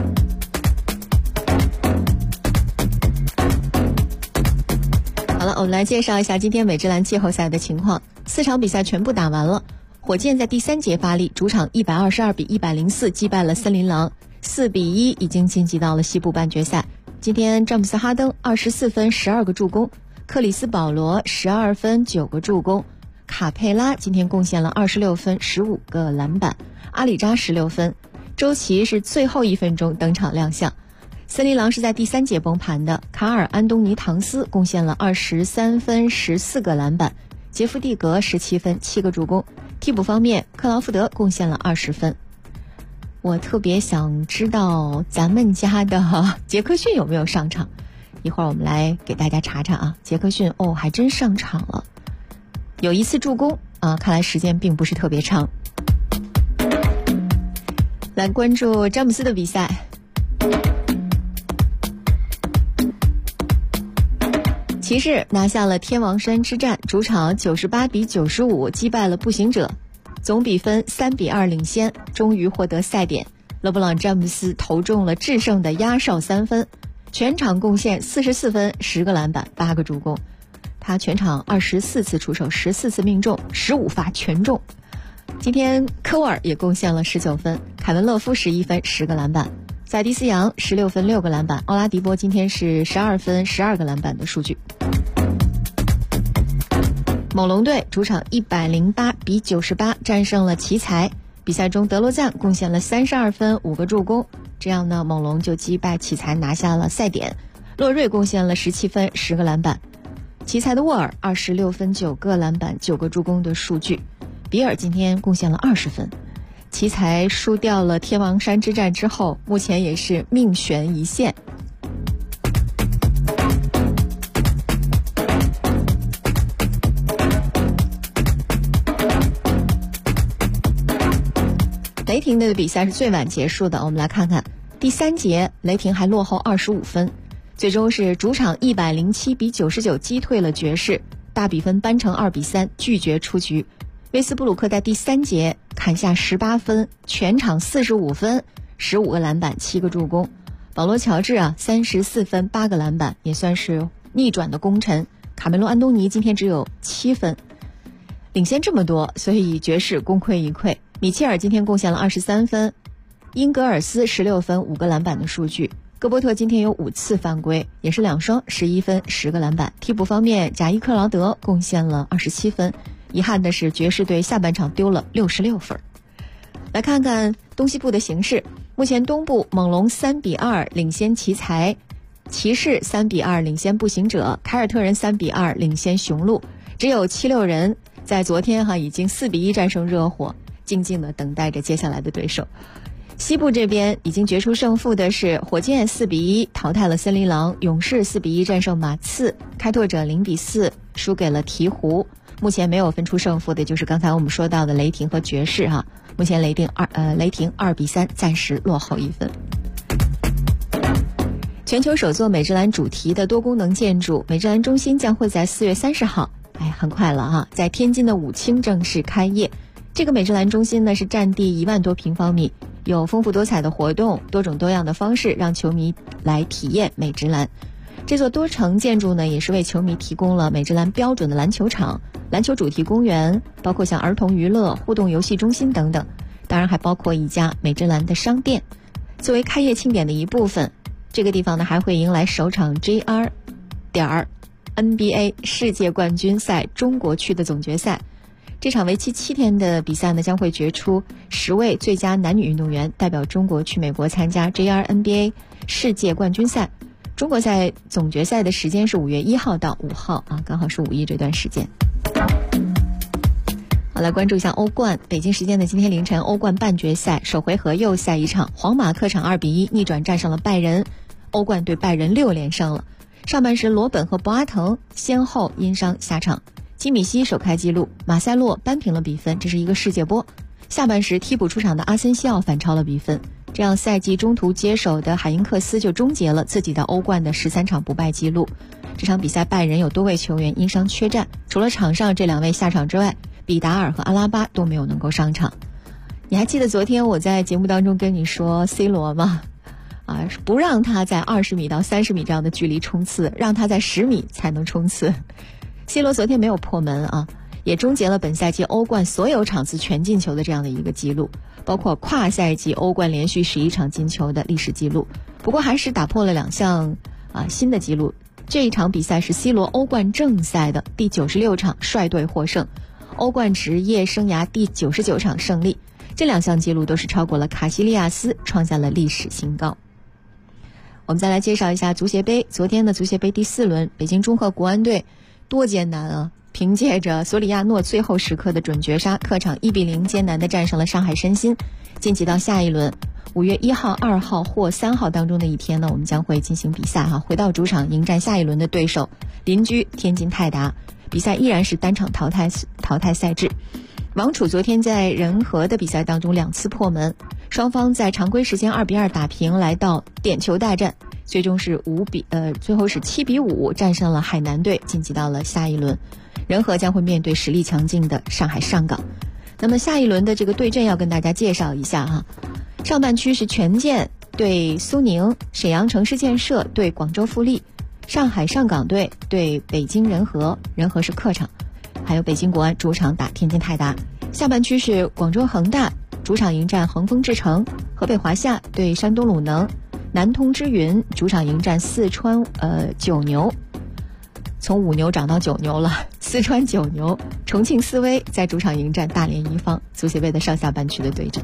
好了，我们来介绍一下今天美职篮季后赛的情况。4场比赛全部打完了，火箭在第3节发力，主场122比104击败了森林狼，4比1已经晋级到了西部半决赛。今天詹姆斯哈登24分12个助攻，克里斯保罗12分9个助攻，卡佩拉今天贡献了26分15个篮板，阿里扎16分，周琦是最后1分钟登场亮相。森林狼是在第3节崩盘的，卡尔安东尼唐斯贡献了23分14个篮板，杰夫蒂格17分7个助攻。替补方面，克劳福德贡献了20分。我特别想知道咱们家的杰克逊有没有上场，一会儿我们来给大家查查啊。杰克逊还真上场了，有1次助攻看来时间并不是特别长。来关注詹姆斯的比赛。骑士拿下了天王山之战，主场98比95击败了步行者，总比分3比2领先，终于获得赛点。勒布朗詹姆斯投中了制胜的压哨3分，全场贡献44分10个篮板8个助攻。他全场24次出手14次命中15发全中。今天科沃尔也贡献了19分，凯文勒夫11分10个篮板，塞迪斯扬16分6个篮板，奥拉迪波今天是12分12个篮板的数据。猛龙队主场108比98战胜了奇才，比赛中德罗赞贡献了32分5个助攻，这样呢猛龙就击败奇才拿下了赛点。洛瑞贡献了17分10个篮板，奇才的沃尔26分9个篮板9个助攻的数据，比尔今天贡献了20分。奇才输掉了天王山之战之后，目前也是命悬一线。雷霆队的比赛是最晚结束的，我们来看看第3节雷霆还落后25分，最终是主场107比99击退了爵士，大比分扳成2比3拒绝出局。威斯布鲁克在第3节砍下18分，全场45分 15个篮板7个助攻。保罗乔治34分8个篮板，也算是逆转的功臣。卡梅隆安东尼今天只有7分，领先这么多，所以爵士功亏一篑。米切尔今天贡献了23分，英格尔斯16分5个篮板的数据。戈伯特今天有5次犯规，也是2双11分10个篮板。替补方面，贾伊克劳德贡献了27分。遗憾的是，爵士队下半场丢了66分。来看看东西部的形势，目前东部猛龙3-2领先奇才，骑士3-2领先步行者，凯尔特人3-2领先雄鹿。只有76人在昨天已经4-1战胜热火，静静地等待着接下来的对手。西部这边已经决出胜负的是火箭4-1淘汰了森林狼，勇士4-1战胜马刺，开拓者0-4输给了鹈鹕。目前没有分出胜负的就是刚才我们说到的雷霆和爵士目前雷霆2-3暂时落后1分。全球首座美职篮主题的多功能建筑美职篮中心将会在4月30号，很快了在天津的武清正式开业。这个美职篮中心呢是占地1万多平方米，有丰富多彩的活动，多种多样的方式让球迷来体验美职篮。这座多层建筑呢也是为球迷提供了美职篮标准的篮球场、篮球主题公园，包括像儿童娱乐、互动游戏中心等等，当然还包括一家美职篮的商店。作为开业庆典的一部分，这个地方呢还会迎来首场 JR.NBA 世界冠军赛中国区的总决赛。这场为期7天的比赛呢将会决出10位最佳男女运动员，代表中国去美国参加 JR.NBA 世界冠军赛。中国赛总决赛的时间是5月1号到5号刚好是5一这段时间。好，来关注一下欧冠。北京时间的今天凌晨，欧冠半决赛首回合又赛一场，皇马客场2-1逆转战胜了拜仁，欧冠对拜仁6连胜了。上半时罗本和博阿滕先后因伤下场，基米希首开纪录，马塞洛扳平了比分，这是一个世界波。下半时替补出场的阿森西奥反超了比分，这样赛季中途接手的海因克斯就终结了自己的欧冠的13场不败纪录。这场比赛拜仁有多位球员因伤缺战，除了场上这2位下场之外，比达尔和阿拉巴都没有能够上场。你还记得昨天我在节目当中跟你说 C 罗吗？不让他在20米到30米这样的距离冲刺，让他在10米才能冲刺。C 罗昨天没有破门也终结了本赛季欧冠所有场次全进球的这样的一个记录，包括跨赛季欧冠连续11场进球的历史记录。不过还是打破了2项新的记录。这一场比赛是 C 罗欧冠正赛的第96场率队获胜，欧冠职业生涯第99场胜利。这2项记录都是超过了卡西利亚斯，创下了历史新高。我们再来介绍一下足协杯。昨天的足协杯第4轮，北京中赫国安队多艰难凭借着索里亚诺最后时刻的准绝杀，客场1-0艰难地战胜了上海申鑫，晋级到下一轮。5月1号、2号或3号当中的一天呢，我们将会进行比赛回到主场迎战下一轮的对手邻居天津泰达。比赛依然是单场淘汰赛制。王楚昨天在仁和的比赛当中2次破门，双方在常规时间2-2打平，来到点球大战，最终是最后是7-5战胜了海南队，晋级到了下一轮。仁和将会面对实力强劲的上海上港。那么下一轮的这个对阵要跟大家介绍一下上半区是权健对苏宁，沈阳城市建设对广州富力，上海上港队对北京人和，人和是客场，还有北京国安主场打天津泰达。下半区是广州恒大主场迎战恒丰智诚，河北华夏对山东鲁能，南通之云主场迎战四川九牛，从5牛涨到9牛了，四川9牛，重庆斯威在主场迎战大连一方。足协杯的上下半区的对阵。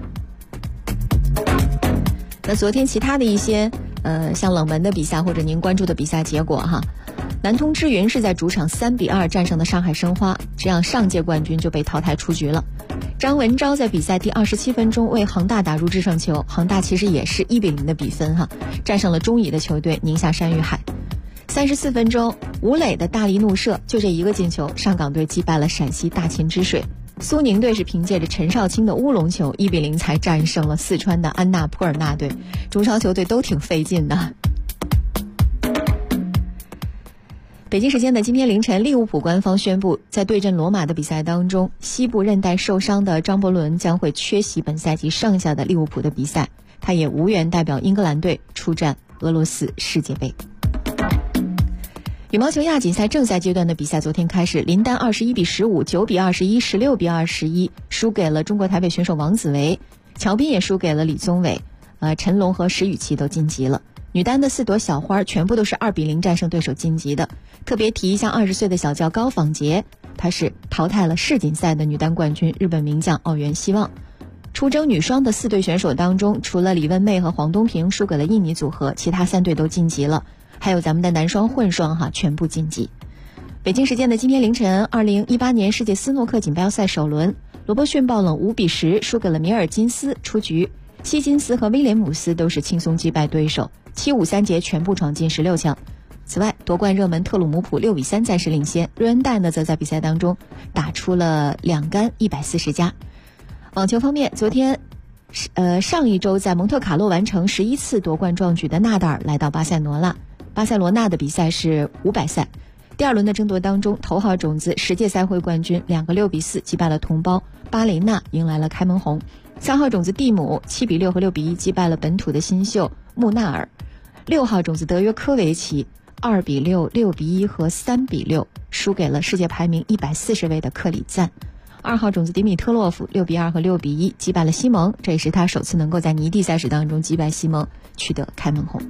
那昨天其他的一些像冷门的比赛或者您关注的比赛结果南通之云是在主场3-2战胜的上海申花，这样上届冠军就被淘汰出局了。张文钊在比赛第27分钟为恒大打入制胜球，恒大其实也是1-0的比分战胜了中乙的球队宁夏山芋海。34分钟，吴磊的大力怒射，就这一个进球，上港队击败了陕西大秦之水。苏宁队是凭借着陈少卿的乌龙球1-0才战胜了四川的安纳普尔纳队。中超球队都挺费劲的。北京时间的今天凌晨，利物浦官方宣布，在对阵罗马的比赛当中，膝部韧带受伤的张伯伦将会缺席本赛季剩下的利物浦的比赛。 她也无缘代表英格兰队出战俄罗斯世界杯。羽毛球亚锦赛正赛阶段的比赛昨天开始，林丹21-15、9-21、16-21输给了中国台北选手王子维，乔斌也输给了李宗伟，陈龙和石宇奇都晋级了。女单的4朵小花全部都是2-0战胜对手晋级的。特别提一下20岁的小将高仿洁，她是淘汰了世锦赛的女单冠军日本名将奥原希望。出征女双的4队选手当中，除了李问妹和黄东萍输给了印尼组合，其他3队都晋级了。还有咱们的男双混双全部晋级。北京时间的今天凌晨，2018年世界斯诺克锦标赛首轮，罗伯逊爆冷5-10输给了米尔金斯出局，希金斯和威廉姆斯都是轻松击败对手，7-5、3节全部闯进16强。此外，夺冠热门特鲁姆普6-3暂时领先，瑞恩戴呢则在比赛当中打出了2杆140加。网球方面，昨天上一周在蒙特卡洛完成11次夺冠壮举的纳达尔来到巴塞罗那的比赛是500赛。第2轮的争夺当中，头号种子世界赛会冠军2个6-4击败了同胞巴雷纳，迎来了开门红。3号种子蒂姆7-6和6-1击败了本土的新秀穆纳尔。6号种子德约科维奇2-6、6-1和3-6输给了世界排名140位的克里赞。2号种子迪米特洛夫6-2和6-1击败了西蒙，这也是他首次能够在泥地赛事当中击败西蒙，取得开门红。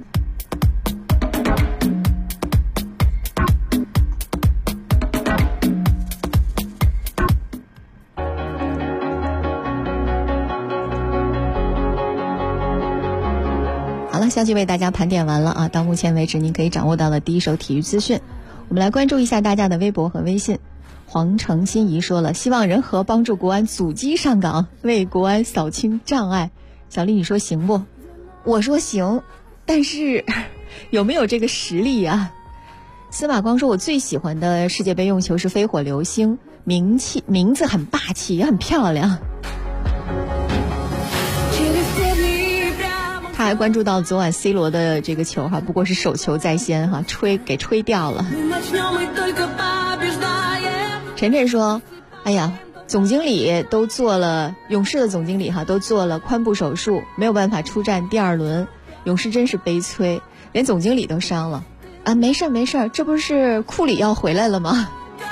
好了，消息为大家盘点完了啊！到目前为止，您可以掌握到了第一手体育资讯。我们来关注一下大家的微博和微信。黄成心怡说了，希望人和帮助国安阻击上岗，为国安扫清障碍。小丽，你说行不？我说行，但是有没有这个实力啊？司马光说，我最喜欢的世界杯用球是飞火流星，名字很霸气，也很漂亮。他还关注到昨晚 C 罗的这个球不过是手球在先给吹掉了。晨晨说，哎呀，总经理都做了，勇士的总经理都做了髋部手术，没有办法出战第2轮，勇士真是悲催，连总经理都伤了啊！没事，这不是库里要回来了吗？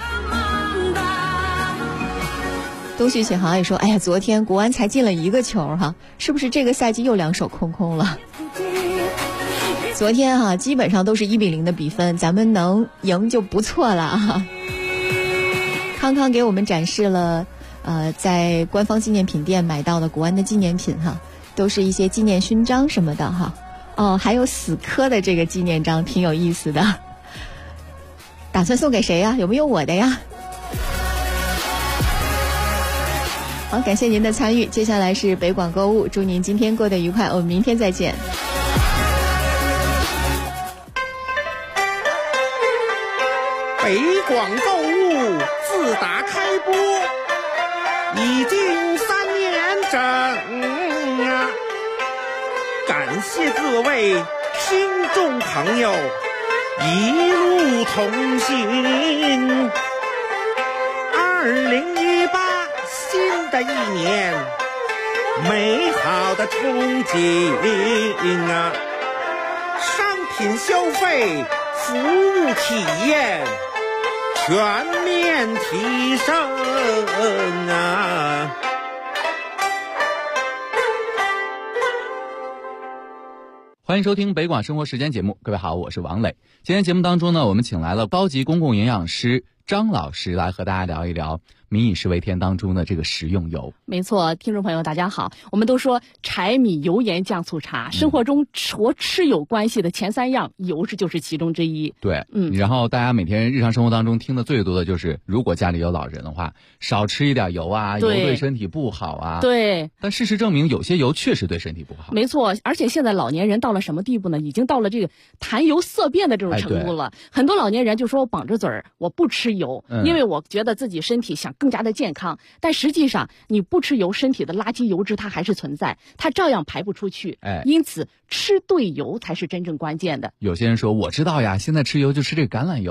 东旭启航也说，哎呀，昨天国安才进了1个球是不是这个赛季又2手空空了？昨天基本上都是1-0的比分，咱们能赢就不错了康康给我们展示了在官方纪念品店买到的国安的纪念品都是一些纪念勋章什么的还有死磕的这个纪念章挺有意思的。打算送给谁呀？有没有我的呀？好，感谢您的参与。接下来是北广购物，祝您今天过得愉快，我们明天再见。 北广购物自打开播已经3年整感谢各位听众朋友一路同行。2018新的一年，美好的憧憬商品消费，服务体验全面提升欢迎收听北广生活时间节目，各位好，我是王磊。今天节目当中呢，我们请来了高级公共营养师张老师来和大家聊一聊民以食为天当中的这个食用油。 没错，听众朋友大家好，我们都说柴米油盐酱醋茶，生活中和吃有关系的前3样，油就是其中之一。 对，然后大家每天日常生活当中听的最多的就是，如果家里有老人的话，少吃一点油啊，油对身体不好啊。 对。 但事实证明，有些油确实对身体不好。 没错，而且现在老年人到了什么地步呢？已经到了这个谈油色变的这种程度了。很多老年人就说我绑着嘴儿，我不吃油，因为我觉得自己身体想更加的健康。但实际上，你不吃油，身体的垃圾油脂它还是存在，它照样排不出去。因此吃对油才是真正关键的。 有些人说我知道呀，现在吃油就吃这个橄榄油。橄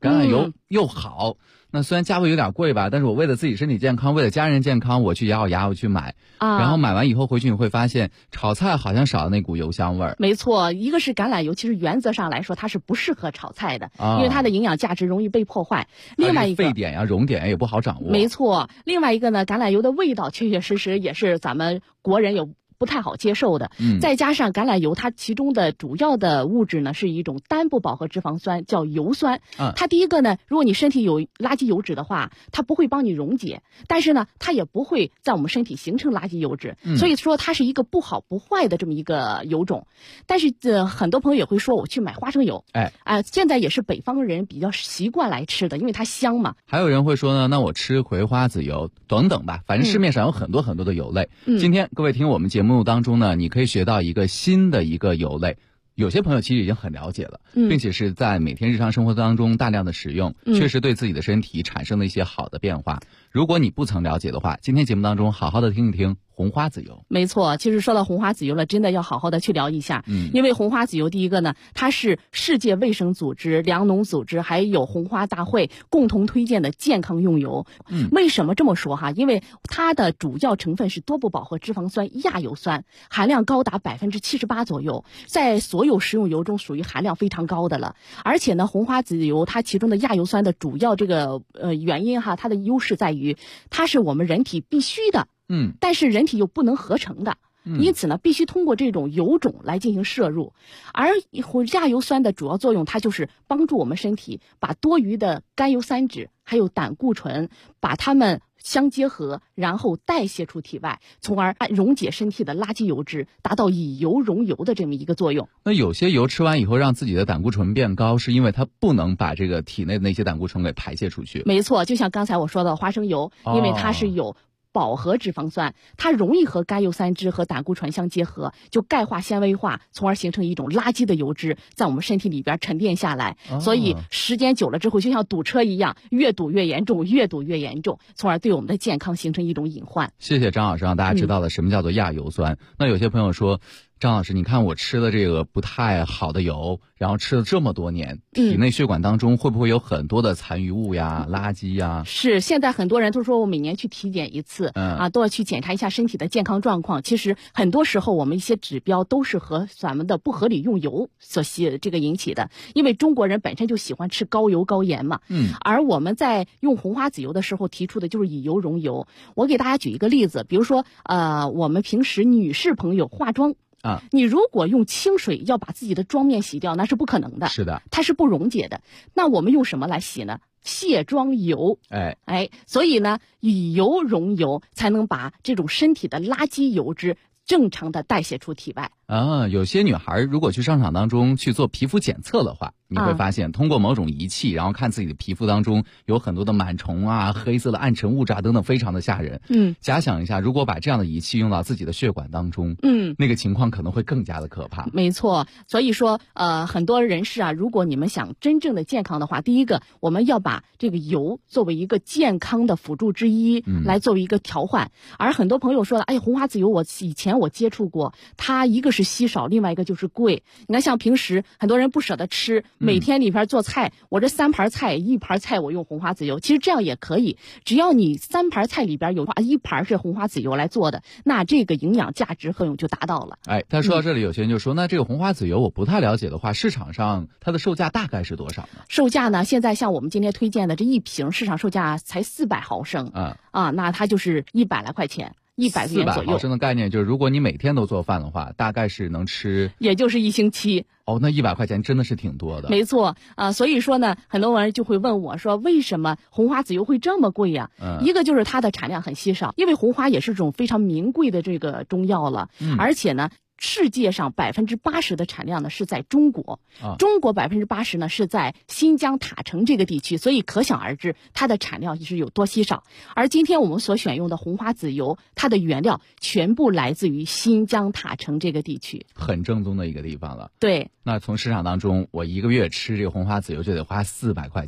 橄榄油又好。那虽然价位有点贵吧，但是我为了自己身体健康，为了家人健康，我去咬牙我去买，然后买完以后回去你会发现炒菜好像少了那股油香味儿。 没错，一个是橄榄油，其实原则上来说它是不适合炒菜的，因为它的营养价值容易被破坏。另外一个沸点呀、熔点也不好掌握。 没错，另外一个呢，橄榄油的味道确确实实也是咱们国人有不太好接受的，再加上橄榄油它其中的主要的物质呢是一种单不饱和脂肪酸，叫油酸。它第一个呢，如果你身体有垃圾油脂的话，它不会帮你溶解，但是呢它也不会在我们身体形成垃圾油脂，所以说它是一个不好不坏的这么一个油种。但是很多朋友也会说我去买花生油，现在也是北方人比较习惯来吃的，因为它香嘛。 还有人会说呢，那我吃葵花籽油等等吧，反正市面上有很多很多的油类。今天各位听我们节目当中呢，你可以学到一个新的一个油类，有些朋友其实已经很了解了，并且是在每天日常生活当中大量的使用，确实对自己的身体产生了一些好的变化。如果你不曾了解的话，今天节目当中好好的听一听红花籽油。 没错，其实说到红花籽油了，真的要好好的去聊一下。因为红花籽油第一个呢，它是世界卫生组织、粮农组织还有红花大会共同推荐的健康用油。为什么这么说哈？因为它的主要成分是多不饱和脂肪酸亚油酸，含量高达78%左右，在所有食用油中属于含量非常高的了。而且呢，红花籽油它其中的亚油酸的主要这个原因哈，它的优势在于它是我们人体必须的，但是人体又不能合成的，因此呢，必须通过这种油种来进行摄入。而亚油酸的主要作用，它就是帮助我们身体把多余的甘油三酯还有胆固醇把它们相结合，然后代谢出体外，从而溶解身体的垃圾油脂，达到以油溶油的这么一个作用。 那有些油吃完以后让自己的胆固醇变高，是因为它不能把这个体内的那些胆固醇给排泄出去。 没错，就像刚才我说的花生油，因为它是有饱和脂肪酸，它容易和甘油三酯和胆固醇相结合，就钙化纤维化，从而形成一种垃圾的油脂在我们身体里边沉淀下来。所以时间久了之后，就像堵车一样，越堵越严重，越堵越严重，从而对我们的健康形成一种隐患。 谢谢张老师让大家知道了什么叫做亚油酸。那有些朋友说，张老师，你看我吃了这个不太好的油，然后吃了这么多年，体内血管当中会不会有很多的残余物呀、垃圾呀？ 是，现在很多人都说我每年去体检一次，都要去检查一下身体的健康状况。其实很多时候我们一些指标都是和咱们的不合理用油所这个引起的，因为中国人本身就喜欢吃高油高盐嘛。而我们在用红花籽油的时候提出的就是以油溶油。我给大家举一个例子，比如说我们平时女士朋友化妆。你如果用清水要把自己的妆面洗掉，那是不可能的。 是的， 它是不溶解的。那我们用什么来洗呢？卸妆油。所以呢，以油溶油才能把这种身体的垃圾油脂正常的代谢出体外。 有些女孩如果去商场当中去做皮肤检测的话，你会发现通过某种仪器，然后看自己的皮肤当中有很多的螨虫啊、黑色的暗沉物质啊等等，非常的吓人。假想一下，如果把这样的仪器用到自己的血管当中，那个情况可能会更加的可怕。 没错，所以说很多人士啊，如果你们想真正的健康的话，第一个我们要把这个油作为一个健康的辅助之一，来作为一个调换。而很多朋友说了，哎，红花籽油以前我接触过，它一个是稀少，另外一个就是贵。你看像平时很多人不舍得吃，每天里边做菜，我这3盘菜1盘菜我用红花籽油，其实这样也可以，只要你3盘菜里边有1盘是红花籽油来做的，那这个营养价值作用就达到了。 但说到这里，有些人就说，那这个红花籽油我不太了解的话，市场上它的售价大概是多少呢？ 售价呢，现在像我们今天推荐的这一瓶市场售价才400毫升，那它就是100来块钱。100元左右。 400毫升的概念就是，如果你每天都做饭的话，大概是能吃， 也就是1星期。 那100块钱真的是挺多的。 没错所以说呢，很多人就会问我说，为什么红花籽油会这么贵呀？一个就是它的产量很稀少，因为红花也是种非常名贵的这个中药了，而且呢，世界上80%的产量呢是在中国，中国80%呢是在新疆塔城这个地区，所以可想而知它的产量是有多稀少。而今天我们所选用的红花籽油，它的原料全部来自于新疆塔城这个地区， 很正宗的一个地方了。 对， 那从市场当中，我1个月吃这个红花籽油就得花400块钱。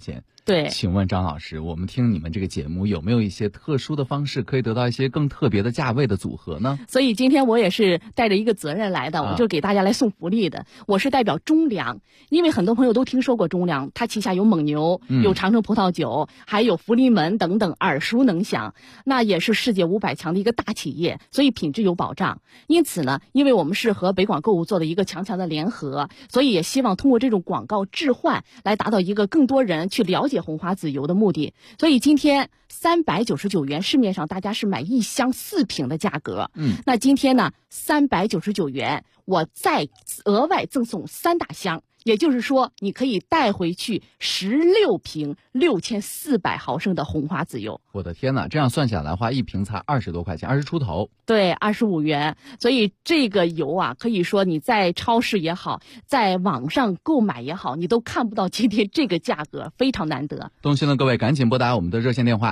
对， 请问张老师，我们听你们这个节目有没有一些特殊的方式可以得到一些更特别的价位的组合呢？ 所以今天我也是带着一个责任来的，我就给大家来送福利的。我是代表中粮，因为很多朋友都听说过中粮，它旗下有蒙牛，有长城葡萄酒，还有福临门等等，耳熟能详。那也是世界500强的一个大企业，所以品质有保障。因此呢，因为我们是和北广购物做的一个强的联合，所以也希望通过这种广告置换来达到一个更多人去了解红花籽油的目的。所以今天399元，市面上大家是买1箱4瓶的价格。那今天呢399元，我再额外赠送3大箱。也就是说，你可以带回去16瓶6400毫升的红花籽油。 我的天哪，这样算下来的话，一瓶才20多块钱，20出头。 对，25元。所以这个油啊，可以说你在超市也好，在网上购买也好，你都看不到今天这个价格，非常难得。 动心的各位赶紧拨打我们的热线电话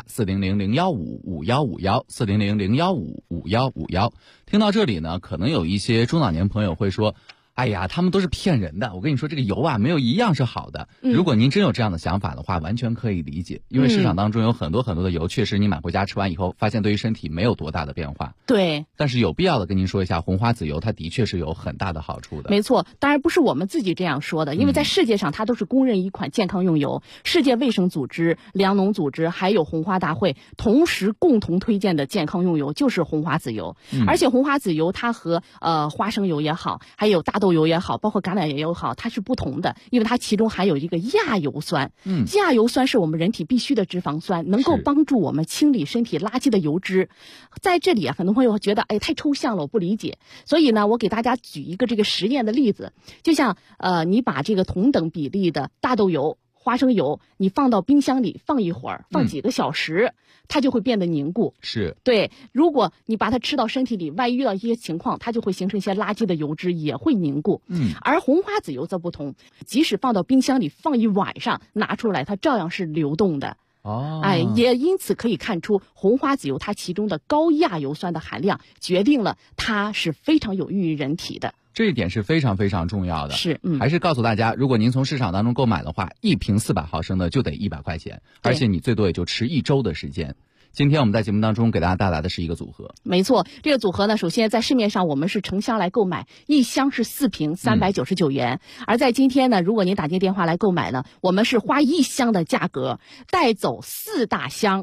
400-015-5151，400-015-5151。听到这里呢，可能有一些中老年朋友会说，哎呀，他们都是骗人的。我跟你说，这个油啊，没有一样是好的。如果您真有这样的想法的话，完全可以理解。因为市场当中有很多的油，确实你买回家吃完以后，发现对于身体没有多大的变化。 对。 但是有必要的跟您说一下，红花籽油它的确是有很大的好处的。 没错，当然不是我们自己这样说的，因为在世界上它都是公认一款健康用油。世界卫生组织、粮农组织还有红花大会同时共同推荐的健康用油就是红花籽油。而且红花籽油它和花生油也好，还有大豆油也好，包括橄榄油也好，它是不同的，因为它其中含有一个亚油酸。亚油酸是我们人体必需的脂肪酸，能够帮助我们清理身体垃圾的油脂。在这里啊，很多朋友觉得太抽象了，我不理解。所以呢，我给大家举一个这个实验的例子，就像你把这个同等比例的大豆油、花生油，你放到冰箱里放一会儿，放几个小时，它就会变得凝固。 是。 对，如果你把它吃到身体里，万一遇到一些情况，它就会形成一些垃圾的油脂，也会凝固。而红花籽油则不同，即使放到冰箱里放一晚上，拿出来它照样是流动的。也因此可以看出，红花籽油它其中的高亚油酸的含量决定了它是非常有益于人体的。 这一点是非常非常重要的。 是， 还是告诉大家，如果您从市场当中购买的话，1瓶400毫升的就得100块钱，而且你最多也就吃1周的时间。今天我们在节目当中给大家带来的是一个组合。 没错，这个组合呢，首先在市面上我们是成箱来购买，1箱是4瓶，399元。而在今天呢，如果您打进电话来购买呢，我们是花1箱的价格带走4大箱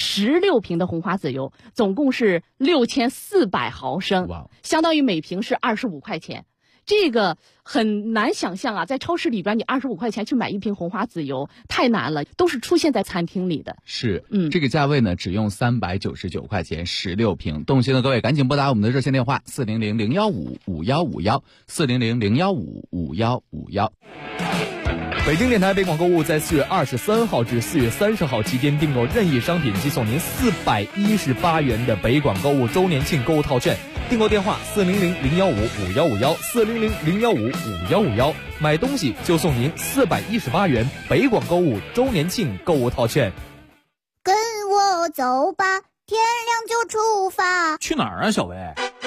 16瓶的红花籽油，总共是6400毫升，相当于每瓶是25块钱。这个很难想象啊，在超市里边你25块钱去买1瓶红花籽油太难了，都是出现在餐厅里的。 是，这个价位呢只用399块钱16瓶。动心的各位赶紧拨打我们的热线电话400-015-5151，400-015-5151。 北京电台北广购物在4月23号至4月30号期间订购任意商品即送您418元的北广购物周年庆购物套券。订购电话400-015-5151，400-015-5151，买东西就送您418元北广购物周年庆购物套券。 跟我走吧，天亮就出发。 去哪儿啊，小薇？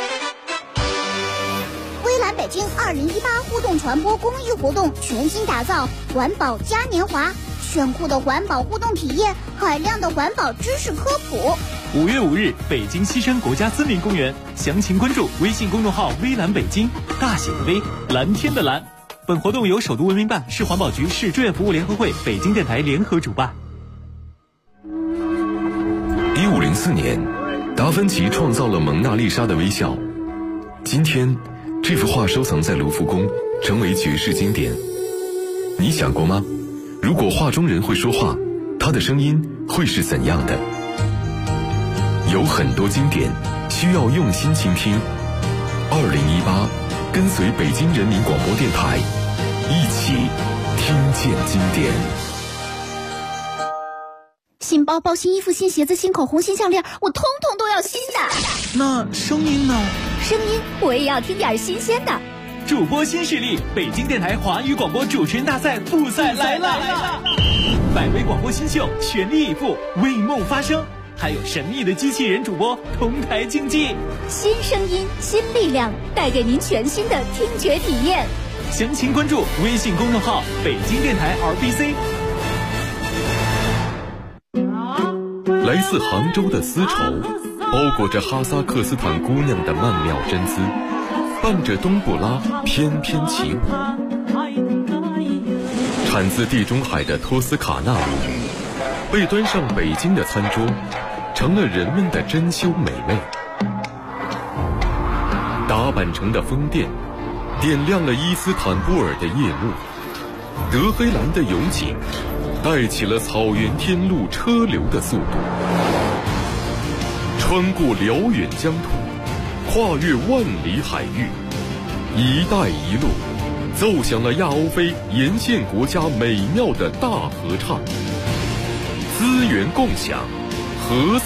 微蓝北京2018互动传播公益活动全新打造环保嘉年华，炫酷的环保互动体验，海量的环保知识科普。 5月5日，北京西山国家森林公园，详情关注微信公众号微蓝北京，大写的微，蓝天的蓝。本活动由首都文明办、市环保局、市志愿服务联合会、北京电台联合主办。 1504年，达芬奇创造了蒙娜丽莎的微笑。今天，这幅画收藏在卢浮宫，成为绝世经典。你想过吗？如果画中人会说话，他的声音会是怎样的？有很多经典需要用心倾听。2018，跟随北京人民广播电台，一起听见经典。 新包包、新衣服、新鞋子、新口红、新项链，我通通都要新的。 那声音呢？ 声音我也要听点新鲜的。 主播新势力，北京电台华语广播主持人大赛复赛来了！百位广播新秀全力以赴，为梦发声，还有神秘的机器人主播同台竞技。 新声音，新力量，带给您全新的听觉体验。 详情关注微信公众号北京电台 RBC。 自杭州的丝绸，包裹着哈萨克斯坦姑娘的曼妙真姿，伴着冬不拉翩翩起舞。产自地中海的托斯卡纳鲈鱼，被端上北京的餐桌，成了人们的珍馐美味。达坂城的风电点亮了伊斯坦布尔的夜幕，德黑兰的油井带起了草原天路车流的速度，穿过辽远疆土，跨越万里海域，一带一路奏响了亚欧非沿线国家美妙的大合唱，资源共享，合